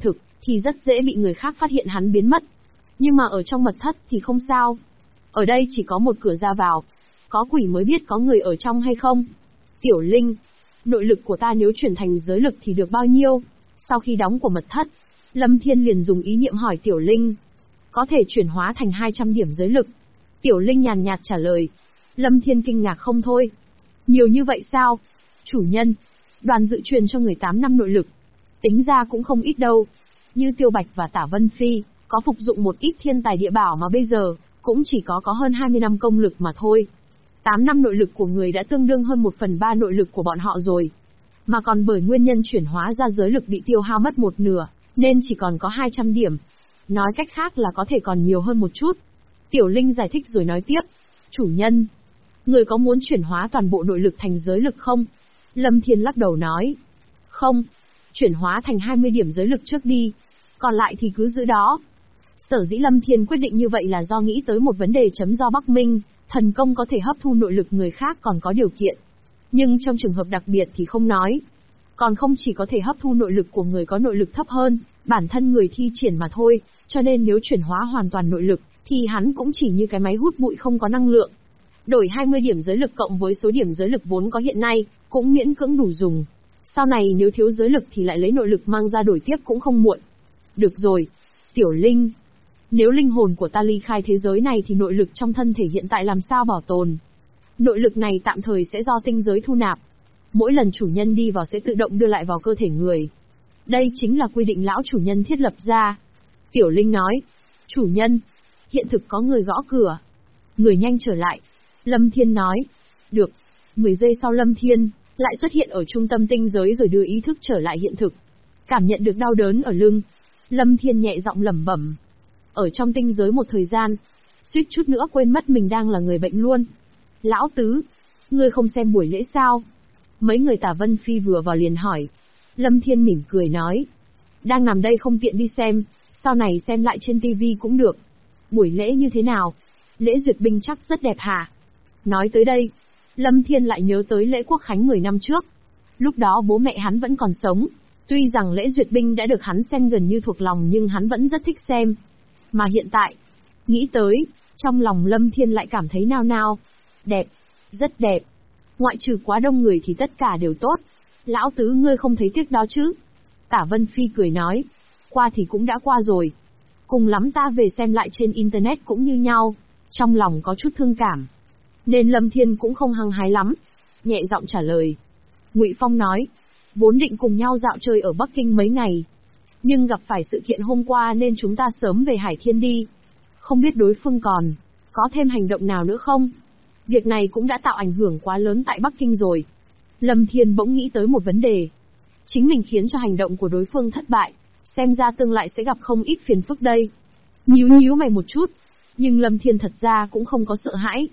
thì rất dễ bị người khác phát hiện hắn biến mất. Nhưng mà ở trong mật thất thì không sao. Ở đây chỉ có một cửa ra vào. Có quỷ mới biết có người ở trong hay không. Tiểu Linh, nội lực của ta nếu chuyển thành giới lực thì được bao nhiêu? Sau khi đóng của mật thất, Lâm Thiên liền dùng ý niệm hỏi Tiểu Linh. Có thể chuyển hóa thành 200 điểm giới lực. Tiểu Linh nhàn nhạt trả lời. Lâm Thiên kinh ngạc không thôi. Nhiều như vậy sao? Chủ nhân, đoàn dự truyền cho người 8 năm nội lực. Tính ra cũng không ít đâu. Như Tiêu Bạch và Tả Vân Phi, có phục dụng một ít thiên tài địa bảo mà bây giờ, cũng chỉ có hơn 20 năm công lực mà thôi. 8 năm nội lực của người đã tương đương hơn 1/3 nội lực của bọn họ rồi. Mà còn bởi nguyên nhân chuyển hóa ra giới lực bị tiêu hao mất một nửa, nên chỉ còn có 200 điểm. Nói cách khác là có thể còn nhiều hơn một chút. Tiểu Linh giải thích rồi nói tiếp. Chủ nhân, người có muốn chuyển hóa toàn bộ nội lực thành giới lực không? Lâm Thiên lắc đầu nói. Không, chuyển hóa thành 20 điểm giới lực trước đi. Còn lại thì cứ giữ đó. Sở dĩ Lâm Thiên quyết định như vậy là do nghĩ tới một vấn đề do Bắc Minh, thần công có thể hấp thu nội lực người khác còn có điều kiện. Nhưng trong trường hợp đặc biệt thì không nói. Còn không chỉ có thể hấp thu nội lực của người có nội lực thấp hơn, bản thân người thi triển mà thôi, cho nên nếu chuyển hóa hoàn toàn nội lực, thì hắn cũng chỉ như cái máy hút bụi không có năng lượng. Đổi 20 điểm giới lực cộng với số điểm giới lực vốn có hiện nay, cũng miễn cưỡng đủ dùng. Sau này nếu thiếu giới lực thì lại lấy nội lực mang ra đổi tiếp cũng không muộn. Được rồi, Tiểu Linh. Nếu linh hồn của ta ly khai thế giới này thì nội lực trong thân thể hiện tại làm sao bảo tồn? Nội lực này tạm thời sẽ do tinh giới thu nạp. Mỗi lần chủ nhân đi vào sẽ tự động đưa lại vào cơ thể người. Đây chính là quy định lão chủ nhân thiết lập ra. Tiểu Linh nói. Chủ nhân, hiện thực có người gõ cửa. Người nhanh trở lại. Lâm Thiên nói. Được. 10 giây sau Lâm Thiên lại xuất hiện ở trung tâm tinh giới rồi đưa ý thức trở lại hiện thực. Cảm nhận được đau đớn ở lưng, Lâm Thiên nhẹ giọng lẩm bẩm. Ở trong tinh giới một thời gian, suýt chút nữa quên mất mình đang là người bệnh luôn. Lão Tứ, ngươi không xem buổi lễ sao? Mấy người Tả Vân Phi vừa vào liền hỏi. Lâm Thiên mỉm cười nói. Đang nằm đây không tiện đi xem, sau này xem lại trên tivi cũng được. Buổi lễ như thế nào? Lễ duyệt binh chắc rất đẹp hả? Nói tới đây, Lâm Thiên lại nhớ tới lễ quốc khánh 10 năm trước. Lúc đó bố mẹ hắn vẫn còn sống. Tuy rằng lễ duyệt binh đã được hắn xem gần như thuộc lòng nhưng hắn vẫn rất thích xem. Mà hiện tại, nghĩ tới, trong lòng Lâm Thiên lại cảm thấy nao nao. Đẹp, rất đẹp. Ngoại trừ quá đông người thì tất cả đều tốt. Lão Tứ ngươi không thấy tiếc đó chứ? Tả Vân Phi cười nói. Qua thì cũng đã qua rồi. Cùng lắm ta về xem lại trên internet cũng như nhau. Trong lòng có chút thương cảm. Nên Lâm Thiên cũng không hăng hái lắm. Nhẹ giọng trả lời. Ngụy Phong nói. Vốn định cùng nhau dạo chơi ở Bắc Kinh mấy ngày. Nhưng gặp phải sự kiện hôm qua nên chúng ta sớm về Hải Thiên đi. Không biết đối phương còn có thêm hành động nào nữa không? Việc này cũng đã tạo ảnh hưởng quá lớn tại Bắc Kinh rồi. Lâm Thiên bỗng nghĩ tới một vấn đề. Chính mình khiến cho hành động của đối phương thất bại. Xem ra tương lai sẽ gặp không ít phiền phức đây. Nhíu mày một chút. Nhưng Lâm Thiên thật ra cũng không có sợ hãi.